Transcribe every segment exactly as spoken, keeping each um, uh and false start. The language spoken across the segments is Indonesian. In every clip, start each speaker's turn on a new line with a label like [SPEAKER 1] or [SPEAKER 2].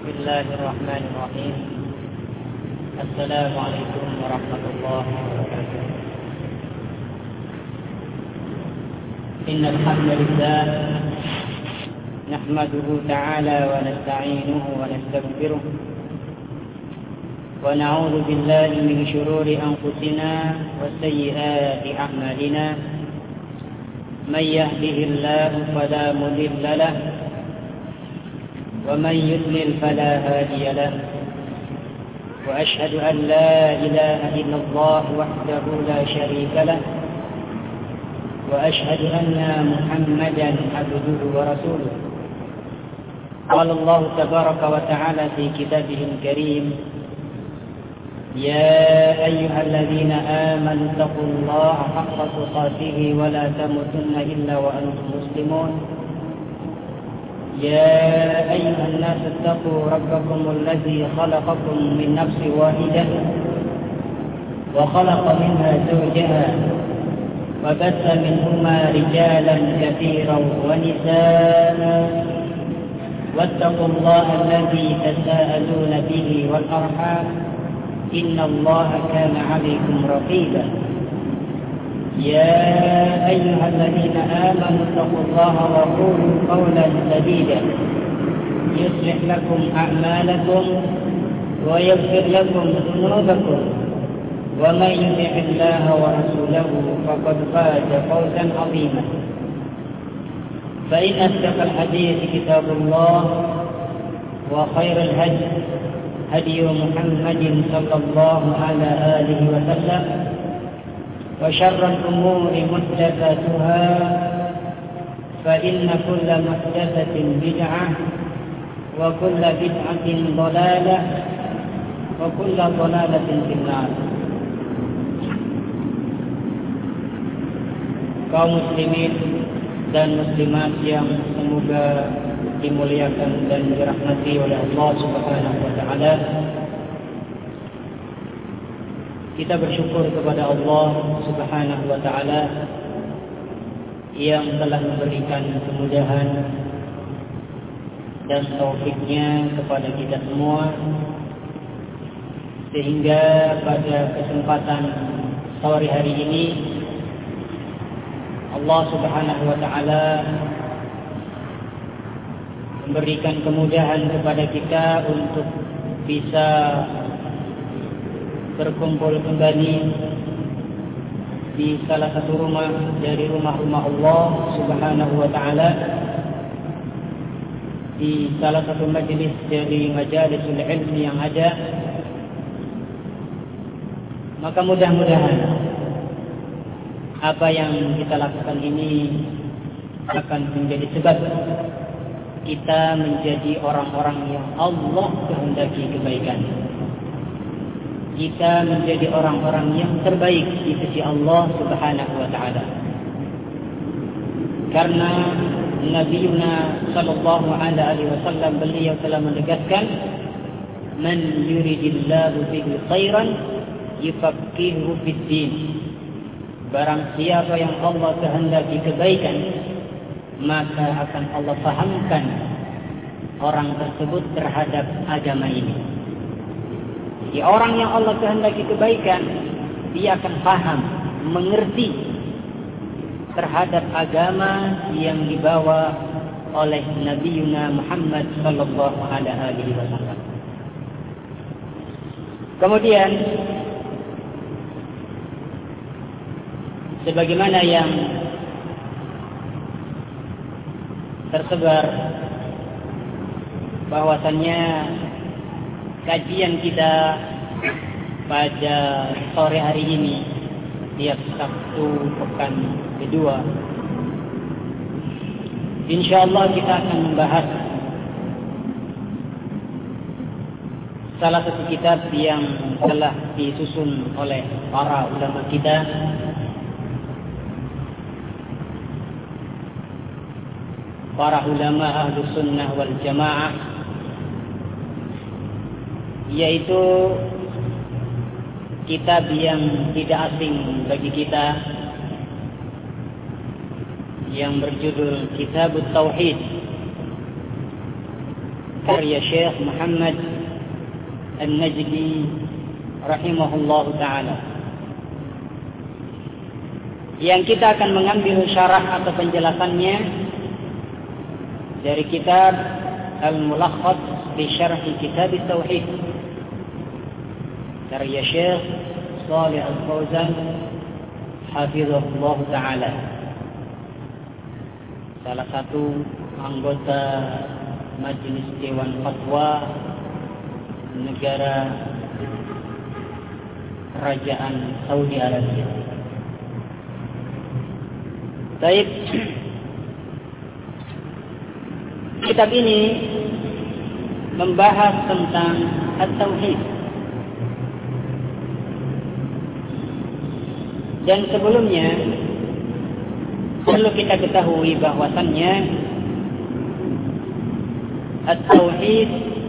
[SPEAKER 1] بسم الله الرحمن الرحيم. السلام عليكم ورحمة الله وبركاته. إن الحمد لله نحمده تعالى ونستعينه ونستغفره ونعوذ بالله من شرور أنفسنا وسيئات أعمالنا. من يهده الله فلا مضل له ومن يضلل فلا هادي له، وأشهد أن لا إله إلا الله وحده لا شريك له، وأشهد أن محمدا عبده ورسوله. قال الله تبارك وتعالى في كتابه الكريم: يا أيها الذين آمنوا اتقوا الله حق تقاته ولا تموتن إلا وأنتم مسلمون. يا أيها الناس اتقوا ربكم الذي خلقكم من نفس واحدة وخلق منها زوجها وبث منهما رجالا كثيرا ونساء، واتقوا الله الذي تساءلون به والأرحام إن الله كان عليكم رقيبا. يا أيها الذين آمنوا اتقوا الله وقولوا قولا سديدا يصلح لكم أعمالكم ويغفر لكم ذنوبكم، ومن يطع الله ورسوله فقد فاز فوزا عظيما. فإن أصدق الحديث كتاب الله، وخير الهدي هدي محمد صلى الله على آله وسلم، وشر الأمور محدثاتها، فإن كل محدثة بدعة وكل بدعة ضلالة وكل ضلالة في النار. Kaum muslimin dan muslimat yang semoga dimuliakan dan dirahmati oleh Allah Subhanahu wa taala. Kita bersyukur kepada Allah Subhanahu wa taala yang telah memberikan kemudahan dan taufiknya kepada kita semua, sehingga pada kesempatan sore hari ini Allah Subhanahu wa taala memberikan kemudahan kepada kita untuk bisa berkumpul kembali di salah satu rumah dari rumah-rumah Allah Subhanahu wa taala, di salah satu majelis dari majalisul ilmi yang ada. Maka mudah-mudahan apa yang kita lakukan ini akan menjadi sebab kita menjadi orang-orang yang Allah kehendaki kebaikan. Kita menjadi orang-orang yang terbaik di sisi Allah Subhanahu wa taala. Karena Nabiuna sallallahu alaihi wasallam beliau telah menegaskan, "Man yuridillahu bihi khairan yufaqihuhu fid din." Barang siapa yang Allah kehendaki kebaikan, maka akan Allah fahamkan orang tersebut terhadap agama ini. Jadi orang yang Allah kehendaki kebaikan, dia akan paham, mengerti terhadap agama yang dibawa oleh Nabiuna Muhammad sallallahu alaihi wasallam. Kemudian sebagaimana yang tersebar bahwasannya kajian kita pada sore hari ini tiap Sabtu pekan kedua, insyaallah kita akan membahas salah satu kitab yang telah disusun oleh para ulama kita, para ulama Ahlus Sunnah wal Jamaah, yaitu kitab yang tidak asing bagi kita, yang berjudul Kitabut Tauhid, karya Syekh Muhammad An-Najdi rahimahullahu ta'ala, yang kita akan mengambil syarah atau penjelasannya dari kitab Al-Mulakhas fi Syarh Kitab Tauhid karya Syekh Shalih Al-Fauzan hafizahullah ta'ala, salah satu anggota Majelis Dewan Fatwa negara Kerajaan Saudi Arabia. Baik, kitab ini membahas tentang At-Tauhid. Dan sebelumnya perlu kita ketahui bahwasannya At-Tauhid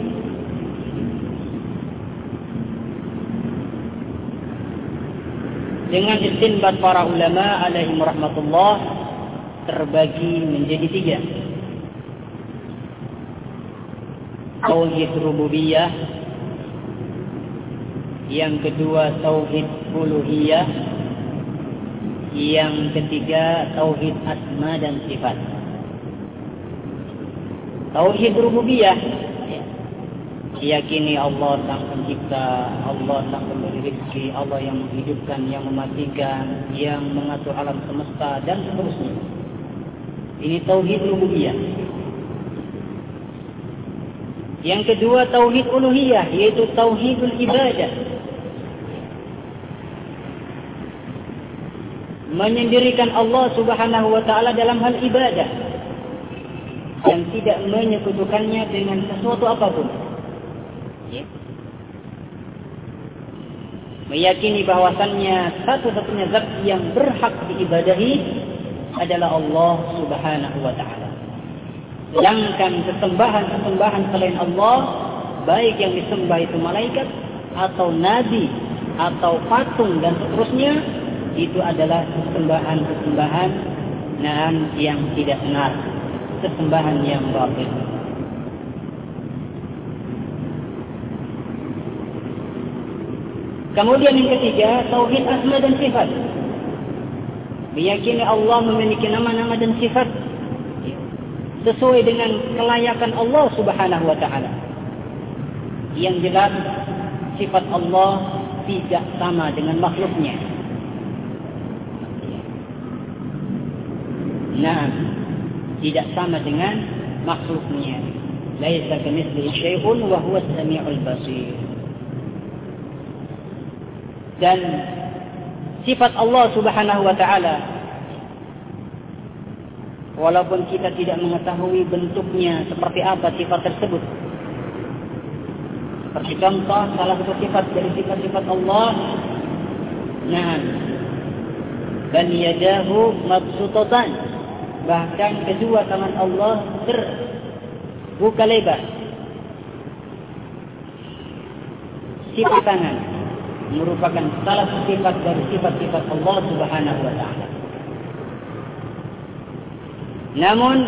[SPEAKER 1] dengan istinbat para ulama alaihim rahmatullah terbagi menjadi tiga. Tauhid rububiyah, yang kedua tauhid uluhiyah, yang ketiga tauhid asma dan sifat. Tauhid rububiyah, yakini Allah sang pencipta, Allah sang pemberi rezeki, Allah yang menghidupkan, yang mematikan, yang mengatur alam semesta dan seterusnya. Ini tauhid rububiyah. Yang kedua tauhid uluhiyah, yaitu tauhidul ibadah, menyendirikan Allah Subhanahu wa taala dalam hal ibadah dan tidak menyekutukannya dengan sesuatu apapun. Ya. Meyakini bahwasannya satu-satunya zat yang berhak diibadahi adalah Allah Subhanahu wa taala. Sedangkan sesembahan-sesembahan selain Allah, baik yang disembah itu malaikat atau nabi atau patung dan seterusnya, itu adalah sesembahan-sesembahan nan yang tidak benar, sesembahan yang batil. Kemudian yang ketiga, tauhid asma dan sifat. Meyakini Allah memiliki nama-nama dan sifat sesuai dengan kelayakan Allah Subhanahu wa taala. Yang jelas sifat Allah tidak sama dengan makhluknya. Nah, tidak sama dengan makhluknya. Laisa kamitslihi syai'un wa huwas samiul basir. Dan sifat Allah Subhanahu wa taala, walaupun kita tidak mengetahui bentuknya seperti apa sifat tersebut. Seperti contoh salah satu sifat dari sifat-sifat Allah, nah, bal yadahu mabsutatan, bahkan kedua tangan Allah terbuka lebar. Sifat tangan merupakan salah satu sifat dari sifat-sifat Allah Subhanahu wa taala. Namun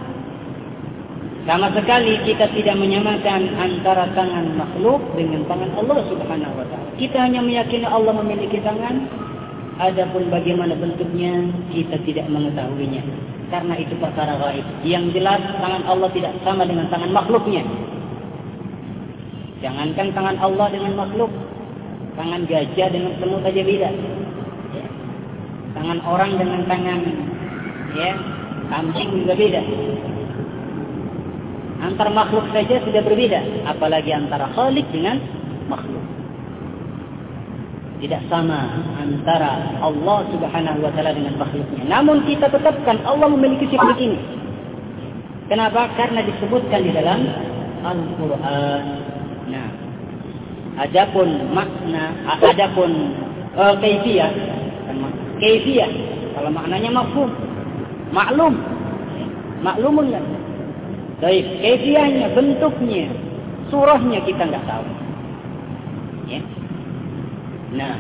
[SPEAKER 1] sama sekali kita tidak menyamakan antara tangan makhluk dengan tangan Allah Subhanahu wa taala. Kita hanya meyakini Allah memiliki tangan, adapun bagaimana bentuknya kita tidak mengetahuinya, karena itu perkara gaib. Yang jelas tangan Allah tidak sama dengan tangan makhluknya. Jangankan tangan Allah dengan makhluk, tangan gajah dengan semut saja beda. Ya. Tangan orang dengan tangan ya kambing juga beda. Antar makhluk saja sudah berbeda, apalagi antara khalik dengan makhluk. Tidak sama antara Allah Subhanahu wa taala dengan makhluknya. Namun kita tetapkan Allah memiliki sifat ini. Kenapa? Karena disebutkan di dalam Al-Qur'an. Nah, adapun makna, adapun uh, kaifiyah, kaifiyah kalau maknanya mafhum, maklum, maklumun kan? Baik, kaifiyahnya, bentuknya, surahnya kita nggak tahu. Ya. Nah,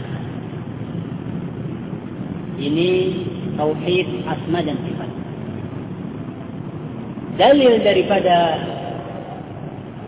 [SPEAKER 1] ini tauhid asma dan sifat. Dalil daripada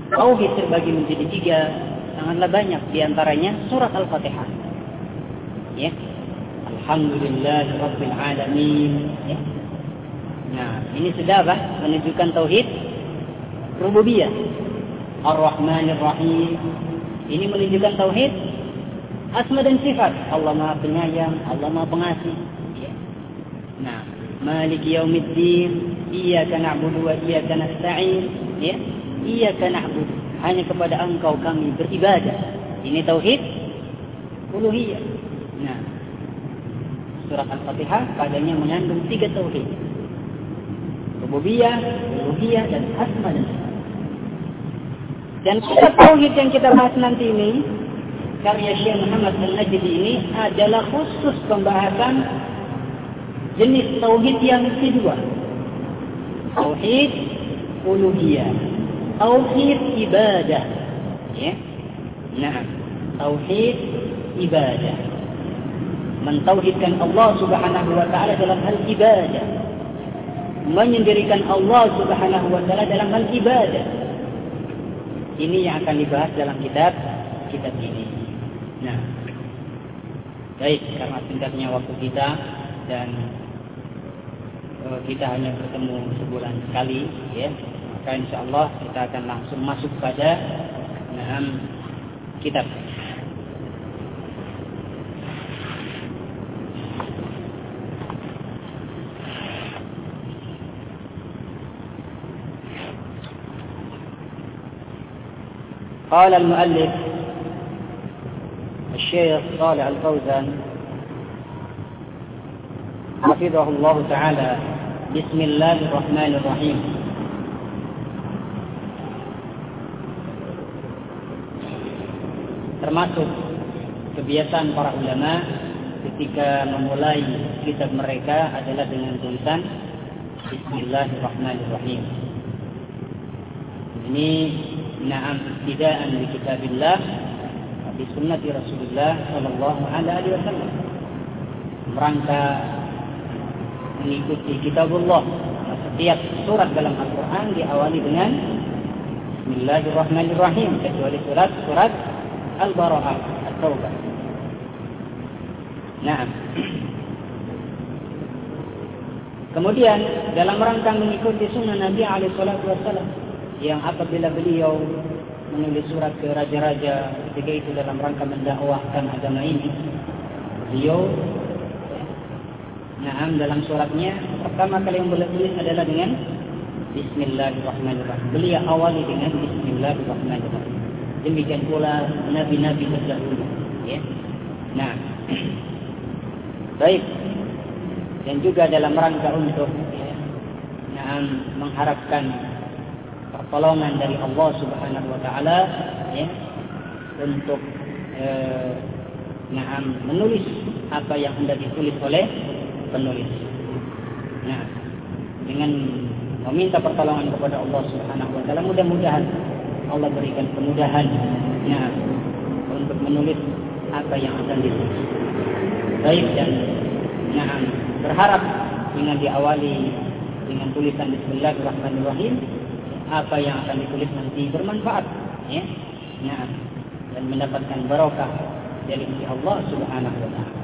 [SPEAKER 1] tauhid terbagi menjadi tiga, sangatlah banyak, diantaranya surat Al-Fatihah. Ya, Alhamdulillahirabbil alamin. Ya. Nah, ini sudah apa? Menunjukkan tauhid rububiyah. Ar-Rahmanir Rahim. Ini menunjukkan tauhid asma dan sifat. Allah Maha Penyayang, Allah Maha Pengasih. Ya. Nah, Maliki Yaumiddin, Iyyaka na'budu wa iyyaka nasta'in. Ya. Iyyaka na'budu, hanya kepada Engkau kami beribadah. Ini tauhid uluhiyah. Nah, surat Al-Fatihah padanya mengandung tiga tauhid. Rububiyah, uluhiyah, dan asma dan sifat. Dan kitab tauhid yang kita bahas nanti ini, karya Syekh Muhammad Al-Najdi ini adalah khusus pembahasan jenis tauhid yang kedua. Tauhid uluhiyah, tauhid ibadah. Ya. Nah, tauhid ibadah. Mentauhidkan Allah Subhanahu wa taala dalam hal ibadah. Menyendirikan Allah Subhanahu wa taala dalam hal ibadah. Ini yang akan dibahas dalam kitab kitab ini. Nah, baik, karena singkatnya waktu kita dan uh, kita hanya bertemu sebulan sekali, ya, maka insyaallah kita akan langsung masuk pada enam kitab. قال المؤلف الشيخ صالح الفوزان حفظه الله تعالى بسم الله الرحمن الرحيم. Termasuk kebiasaan para ulama ketika memulai kitab mereka adalah dengan tulisan Bismillahirrahmanirrahim. Ini na'am ibtida'an bi kitabillah wa bi sunnati Rasulullah sallallahu alaihi wasallam. Merangka mengikuti kitabullah. Setiap surat dalam Al-Qur'an diawali dengan Bismillahirrahmanirrahim, kecuali surat surat Al-Bara'ah, At-Taubah. Nah, kemudian dalam rangka mengikuti sunnah Nabi alaihi salatu wasallam, yang apabila beliau menulis surat ke raja-raja ketika itu dalam rangka mendakwahkan agama ini, beliau nah dalam suratnya pertama kali yang beliau tulis adalah dengan Bismillahirrahmanirrahim. Beliau awali dengan Bismillahirrahmanirrahim. Demikian pula nabi-nabi terdahulu, ya. Nah, baik. Dan juga dalam rangka untuk ya, nah, mengharapkan pertolongan dari Allah Subhanahu wa taala, ya, untuk eh, nah, menulis apa yang hendak ditulis oleh penulis. Nah, dengan meminta pertolongan kepada Allah Subhanahu wa taala, mudah-mudahan Allah berikan kemudahan, nah, untuk menulis apa yang akan ditulis. Baik, dan nah, berharap dengan diawali dengan tulisan Bismillahirrahmanirrahim, apa yang akan ditulis nanti bermanfaat, ya, nah, dan mendapatkan barokah dari Allah Subhanahu wa taala.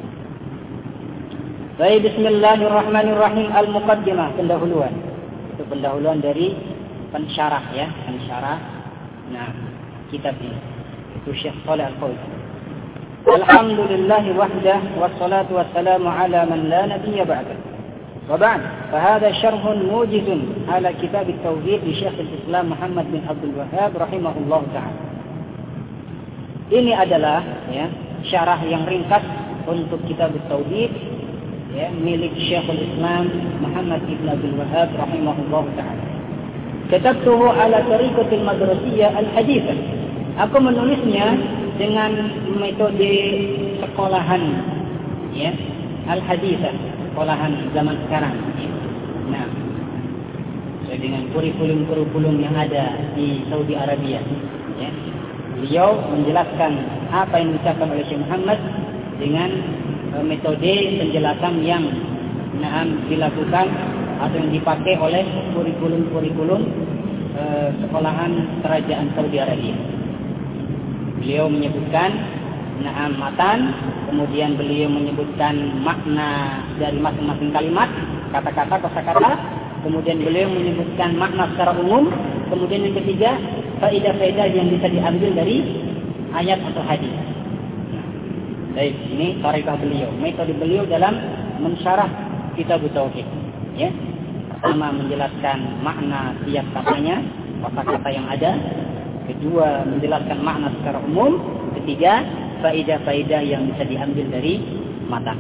[SPEAKER 1] Baik, Bismillahirrahmanirrahim. Al-Muqaddimah, pendahuluan. Itu pendahuluan dari pensyarah, ya, pensyarah nah kitab ini. Itu Syekh Shalih Al-Fauzan. Alhamdulillahi wahdah wassalatu wassalamu ala man la nabiyya ba'dah. وبعد فهذا شرح موجز على كتاب التوحيد لشيخ الإسلام محمد بن عبد الوهاب رحمه الله تعالى. Ini adalah ya syarah yang ringkas untuk kitab Tauhid, ya, milik Syekhul Islam Muhammad bin Abdul Wahhab rahimahullah taala. Katabtuhu ala tariqatil madrasiyah al-hadithah. Aku menulisnya dengan metode sekolahan, ya, al-hadithah, sekolahan zaman sekarang. Nah, sesuai dengan kurikulum-kurikulum yang ada di Saudi Arabia. Ya. Beliau menjelaskan apa yang diucapkan oleh Syekh Muhammad dengan uh, metode penjelasan yang nah, dilakukan atau yang dipakai oleh kurikulum-kurikulum uh, sekolahan kerajaan Saudi Arabia. Beliau menyebutkan na'am matan, kemudian beliau menyebutkan makna dari masing-masing kalimat, kata-kata, kosakata, kemudian beliau menyebutkan makna secara umum, kemudian yang ketiga, faedah-faedah yang bisa diambil dari ayat atau hadis. Baik, ini tarikhah beliau, metode beliau dalam mensyarah kitab tauhid. Ya, pertama menjelaskan makna tiap katanya, kata-kata yang ada. Kedua, menjelaskan makna secara umum. Ketiga, faedah-faedah yang bisa diambil dari matan.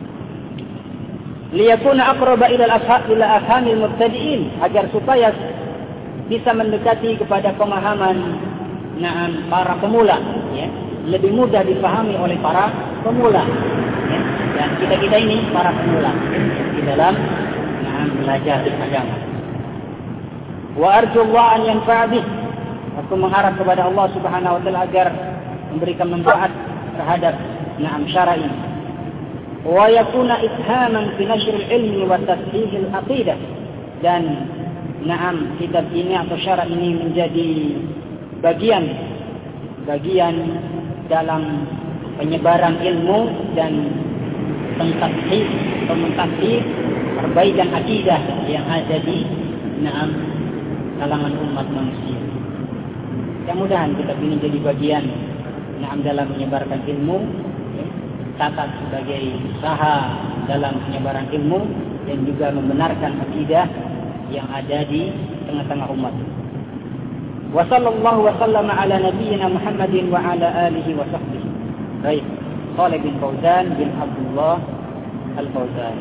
[SPEAKER 1] Liyakuna aqraba ila al-afham ila afhamil mubtadi'in, agar supaya bisa mendekati kepada pemahaman na'am para pemula, ya, lebih mudah dipahami oleh para pemula, ya. Dan kita-kita ini para pemula di dalam na'am belajar agama. Wa arju Allah an yanfa'a bih, aku mengharap kepada Allah Subhanahu wa taala agar memberikan manfaat terhadap na'am syar'i. Wa yakuna ithaman fi nashr al-ilmi wa tashdih al-aqidah, dan na'am kitab ini atau syara' ini menjadi bagian bagian dalam penyebaran ilmu dan pentashdih atau mentashdih perbaikan akidah yang ada di na'am kalangan umat manusia. Mudah-mudahan kitab ini jadi bagian na'am dalam menyebarkan ilmu, ya, catat sebagai usaha dalam penyebaran ilmu dan juga membenarkan akidah yang ada di tengah-tengah umat. Wa sallallahu wa sallama ala nabiyyina Muhammadin wa ala alihi wa sahbihi. Baik, Shalih bin Fauzan bin Abdullah Al-Fauzan.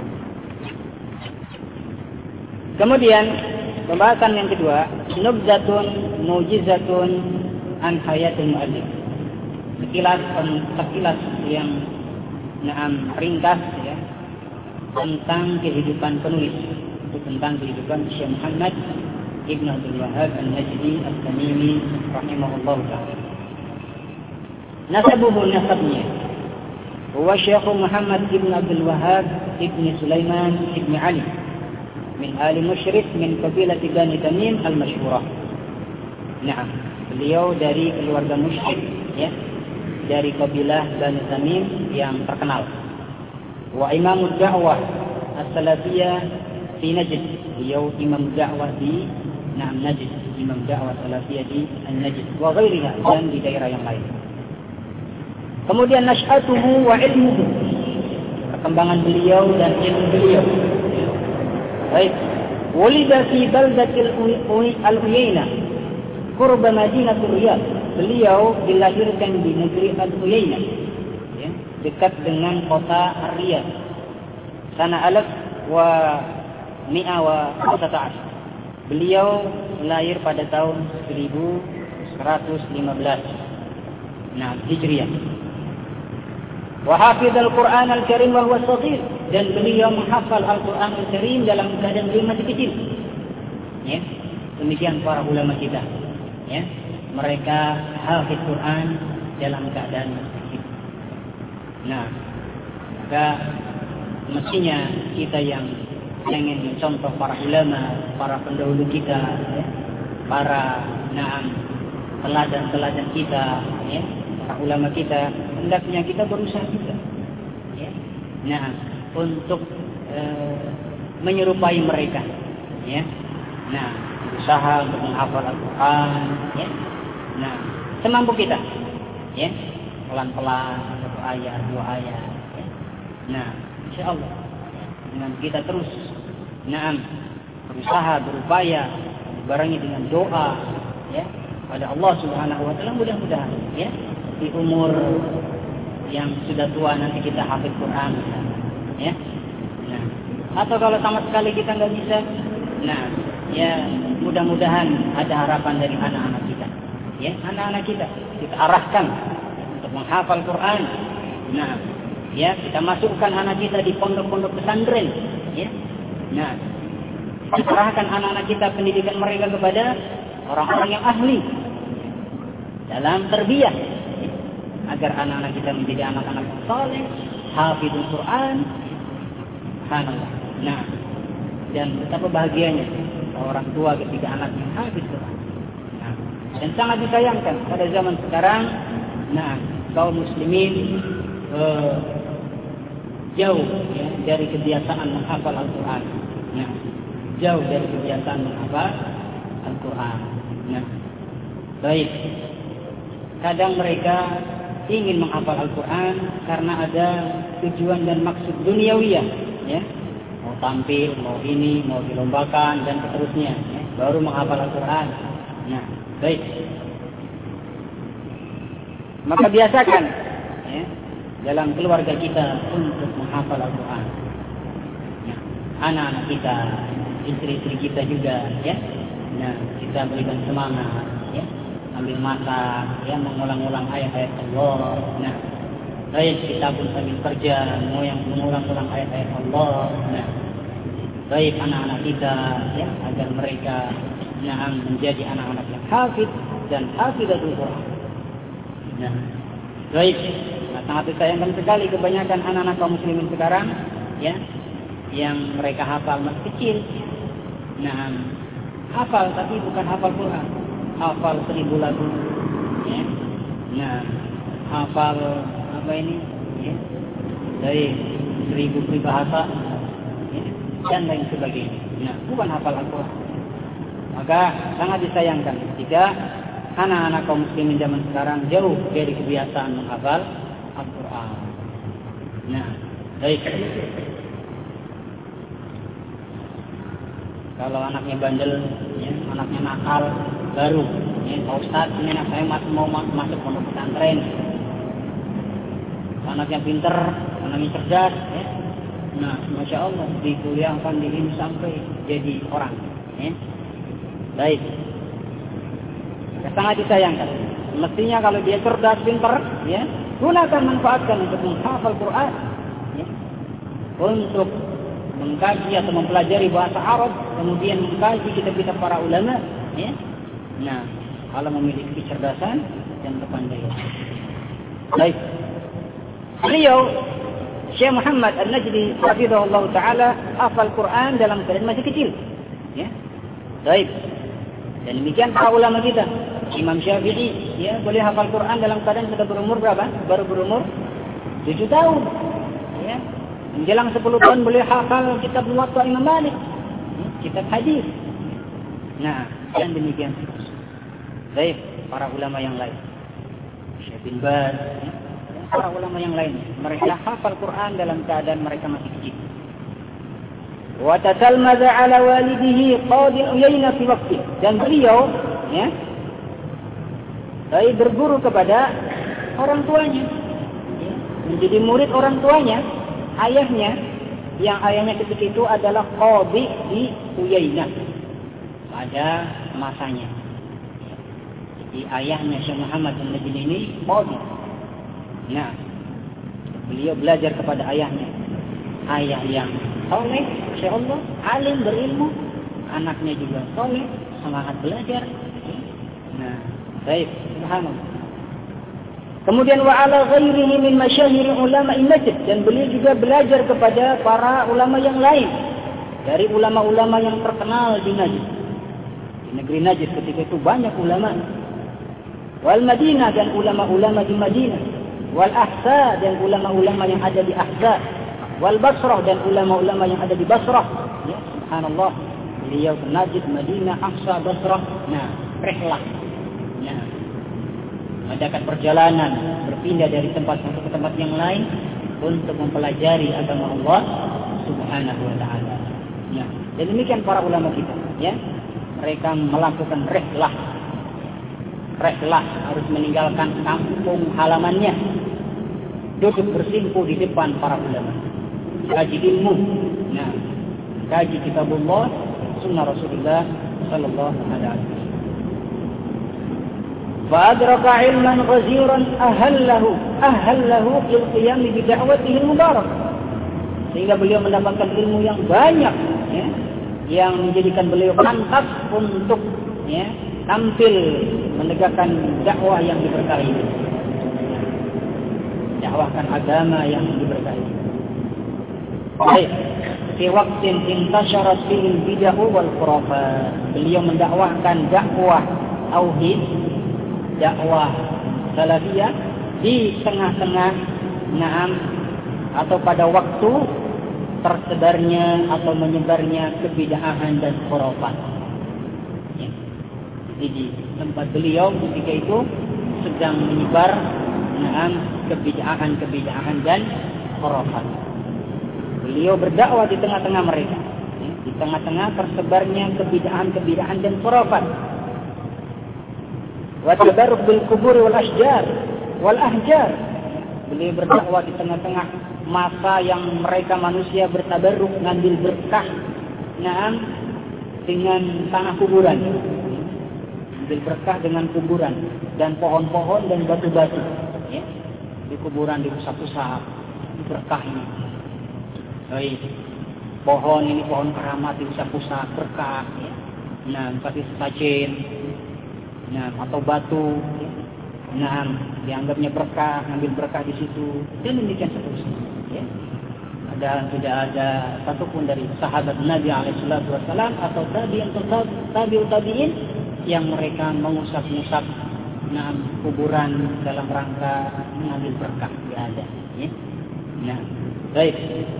[SPEAKER 1] Kemudian pembahasan yang kedua, nubzatun mujizatun an hayatul muallif. Sekilas sekilas yang na'am ringkas, ya, tentang kehidupan penulis, tentang kehidupan Syekh Muhammad Ibn Abdul Wahhab An-Najdi At-Tamimi rahimahullah ta'ala. Nasabuhu, nasabnya, huwa Syekh Muhammad Ibn Abdul Wahhab Ibn Sulaiman Ibn Ali min Ali Musyrik min kabilah Bani Tamim al-Masyhurah. Naam, beliau dari keluarga musyrik, ya, dari kabilah Bani Tamim yang terkenal. Wa imamud da'wah as-salafiyah di Najd, beliau imam dakwah di Naam Najd, imam dakwah salafiyah di Najd wa ghairiha, dan di daerah yang lain. Kemudian nash'atuhu wa ilmuhu, perkembangan beliau dan ilmu beliau. Baik, walida fi baldatil al-Uyainah qurba Madinatul Riyadh, beliau dilahirkan di negeri Al-Uyainah, ya, dekat dengan kota Riyadh. Sana alaf wa mi'a wa qata'as. Beliau lahir pada tahun seribu seratus lima belas. Nah, Hijriah. Wa hafizal Qur'an al-Karim wa huwa shaghir, dan beliau menghafal Al-Qur'an al-Karim dalam keadaan beliau masih kecil. Ya, demikian para ulama kita. Ya, mereka hafiz Quran dalam keadaan masih kecil. Nah, maka mestinya kita yang ingin mencontoh para ulama, para pendahulu kita, ya, para na'am teladan-teladan kita, ya, para ulama kita, hendaknya kita berusaha juga, ya, nah, untuk e, menyerupai mereka, ya, nah, berusaha untuk menghafal Al-Quran, ya, nah, semampu kita, ya, pelan-pelan, satu ayat, dua ayat, ya, nah, insya Allah, dengan kita terus, nah, berusaha, berupaya, dibarengi dengan doa, ya, pada Allah Subhanahu Wa Taala, mudah-mudahan, ya, di umur yang sudah tua nanti kita hafid Quran, ya. Nah, atau kalau sama sekali kita nggak bisa, nah, ya, mudah-mudahan ada harapan dari anak-anak kita, ya, anak-anak kita kita arahkan untuk menghafal Quran. Nah, ya, kita masukkan anak kita di pondok-pondok pesantren, ya. Nah, kita arahkan anak-anak kita pendidikan mereka kepada orang-orang yang ahli dalam tarbiyah, agar anak-anak kita menjadi anak-anak yang saleh, hafizul Quran. Subhanallah. Nah, dan betapa bahagianya orang tua ketika anaknya habis Quran. Nah, dan sangat disayangkan pada zaman sekarang, nah kaum muslimin eh, jauh ya, dari kebiasaan menghafal Al-Quran. Nah, jauh dari kebiasaan menghafal Al-Quran. Nah, baik. Kadang mereka ingin menghafal Al-Quran karena ada tujuan dan maksud duniawiyah, ya. Mau tampil, mau ini, mau dilombakan dan seterusnya, ya. Baru menghafal Al-Quran. Nah, baik. Maka biasakan, ya, dalam keluarga kita untuk menghafal Al-Quran. Nah, anak-anak kita, istri-istri kita juga, ya. Nah, kita berikan semangat, ya. Ambil masak, ya, mengulang-ulang ayat-ayat Allah. Nah, baik, kita pun sambil kerja, mau yang mengulang-ulang ayat-ayat Allah. Nah, baik anak-anak kita, ya, agar mereka nah, menjadi anak-anak yang hafidh dan hafidatul Quran. Nah, baik. Nah, sangat disayangkan sekali kebanyakan anak-anak kaum muslimin sekarang, ya, yang mereka hafal masih kecil. Nah, hafal tapi bukan hafal Quran. Hafal seribu lagu, ya. Nah, hafal apa ini, ya, dari seribu peribahasa, ya, dan lain sebagainya. Nah, bukan hafal Al-Quran. Maka sangat disayangkan jika anak-anak kaum muslimin zaman sekarang jauh dari kebiasaan menghafal Al-Quran. Nah, baik. Kalau anaknya bandel, ya, anaknya nakal, baru, ya, Pak Ustadz, ini anak saya masih mau masuk pondok pesantren. Anaknya pinter, anaknya cerdas, ya. Nah, masya Allah, dikuliahkan di ini sampai jadi orang, ya. Baik. Ya, sangat disayangkan. Mestinya kalau dia cerdas, pinter, ya, gunakan, manfaatkan untuk menghafal Quran, ya. Untuk mengkaji atau mempelajari bahasa Arab, kemudian mengkaji kitab-kitab para ulama, ya. Nah, kalau memiliki kecerdasan dan kepandaian. Baik. Beliau Syekh Muhammad An-Najdi hafizahullah taala hafal Quran dalam keadaan masih kecil, ya. Baik. Dan demikian para ulama kita. Imam Syafi'i, ya, boleh hafal Quran dalam keadaan sudah berumur berapa? Baru berumur tujuh tahun, ya. Menjelang sepuluh tahun boleh hafal kitab Muwatta Imam Malik, ya, kitab hadis. Nah, dan demikian. Baik, para ulama yang lain, Syekh bin Baz, ya, para ulama yang lain, mereka hafal Quran dalam keadaan mereka masih kecil. Wa tatalmadha ala walidihi qadi Uyainah fi waqti, dan beliau, ya, baik berguru kepada orang tuanya, ya, menjadi murid orang tuanya, ayahnya, yang ayahnya ketika itu adalah qadi di Uyainah pada masanya. Jadi ayahnya Syekh Muhammad An-Najdi ini qadi. Nah, beliau belajar kepada ayahnya, ayah yang soleh, Masya Allah, alim, berilmu, anaknya juga soleh, semangat belajar. Nah, baik, subhanallah. Kemudian wa ala ghairihi min masyahir ulama Najd, dan beliau juga belajar kepada para ulama yang lain dari ulama-ulama yang terkenal di Najd. Di negeri Najd ketika itu banyak ulama. Wal Madinah, dan ulama-ulama di Madinah. Wal Ahsa, dan ulama-ulama yang ada di Ahsa. Wal Basrah, dan ulama-ulama yang ada di Basrah. Ya, subhanallah. Beliau ke Najd, Madinah, Ahsa, Basrah. Nah, rihlah. Nah, mengadakan perjalanan, berpindah dari tempat satu ke tempat yang lain untuk mempelajari agama Allah Subhanahu wa taala. Nah, dan demikian para ulama kita, ya. Mereka melakukan rihlah. Rihlah, harus meninggalkan kampung halamannya, duduk bersimpuh di depan para ulama, kaji ilmu, nah, kaji kitabullah, sunnah Rasulullah sallallahu alaihi wasallam. Fadraka ilman ghaziran ahallahu ahallahu lil qiyam bi da'watihi al-mubarak, sehingga beliau mendapatkan ilmu yang banyak, ya, yang menjadikan beliau pantas untuk, ya, tampil menegakkan dakwah yang diberkahi, dakwahkan agama yang diberkahi. Baik. fi waqtin intasharat fihi al-bid'ah wal khurafat. Beliau mendakwahkan dakwah tauhid, dakwah salafiyah di tengah-tengah naam atau pada waktu tersebarnya atau menyebarnya kebid'ahan dan khurafat. Ya. Jadi di tempat beliau ketika itu sedang menyebar naam kebid'ahan-kebid'ahan dan khurafat. Beliau berdakwah di tengah-tengah mereka. Ya. Di tengah-tengah tersebarnya kebid'ahan-kebid'ahan dan khurafat. Wa tabarruk bil qubur wal ashjar wal ahjar. Beliau berdakwah di tengah-tengah masa yang mereka manusia bertabarruk ngambil berkah naam dengan tanah kuburan. Ambil berkah dengan kuburan dan pohon-pohon dan batu-batu. Ya. Di kuburan dirusak-rusak, berkah ini. Baik. Pohon ini pohon keramat dirusak-rusak, berkah. Ya. Nah, seperti sesajen, nah atau batu. Ya. Nah, dianggapnya berkah, ngambil berkah di situ dan demikian seterusnya. Ya. Dan tidak ada satupun dari sahabat Nabi alaihi wasallam atau tabi'in atau tabi'ut tabi'in yang mereka mengusap-usap nah, kuburan dalam rangka mengambil berkah. Tidak ada. Ya. Nah, baik.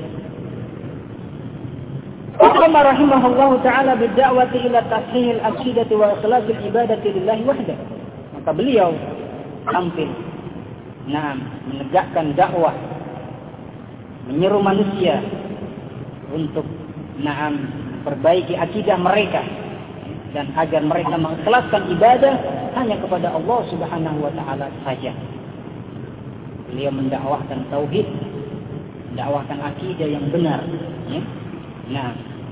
[SPEAKER 1] Qala rahimahullahu taala bid-da'wati ila tashih al-aqidah wa ikhlas al-ibadah lillah wahdah. Maka beliau tampil nah, menegakkan dakwah, menyeru manusia untuk naam perbaiki akidah mereka dan agar mereka mengikhlaskan ibadah hanya kepada Allah Subhanahu wa taala saja. Beliau mendakwahkan tauhid, mendakwahkan akidah yang benar, ya. Nah,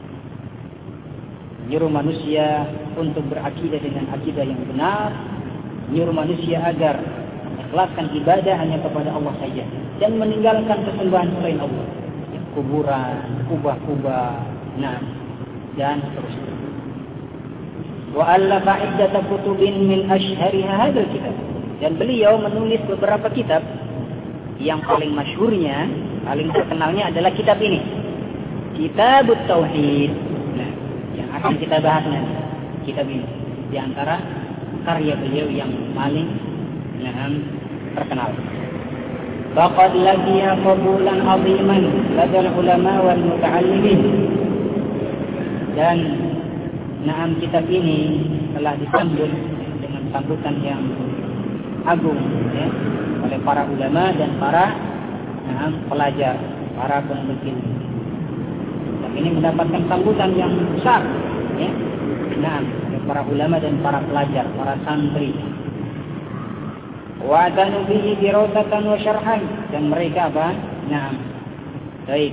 [SPEAKER 1] menyeru manusia untuk berakidah dengan akidah yang benar, menyuruh manusia agar mengikhlaskan ibadah hanya kepada Allah saja dan meninggalkan kesembahan selain Allah, ya, kuburan, kubah-kubah, nah dan seterusnya. Wa allafa iddata kutubin min ashhariha hadzal kitab. Dan beliau menulis beberapa kitab yang paling masyhurnya, paling terkenalnya adalah kitab ini. Kitabut Tauhid. Nah, yang akan kita bahas nanti. Kitab ini di antara karya beliau yang paling nah, terkenal. Faqad laqiya qabulan 'aziman ladal ulama wal muta'allimin. Dan naam kitab ini telah disambut dengan sambutan yang agung ya, oleh para ulama dan para naam pelajar, para penuntut ilmu. Dan ini mendapatkan sambutan yang besar ya. Naam para ulama dan para pelajar, para santri. Wa atanu bihi dirasatan wa syarhan, dan mereka apa? Naam. Baik.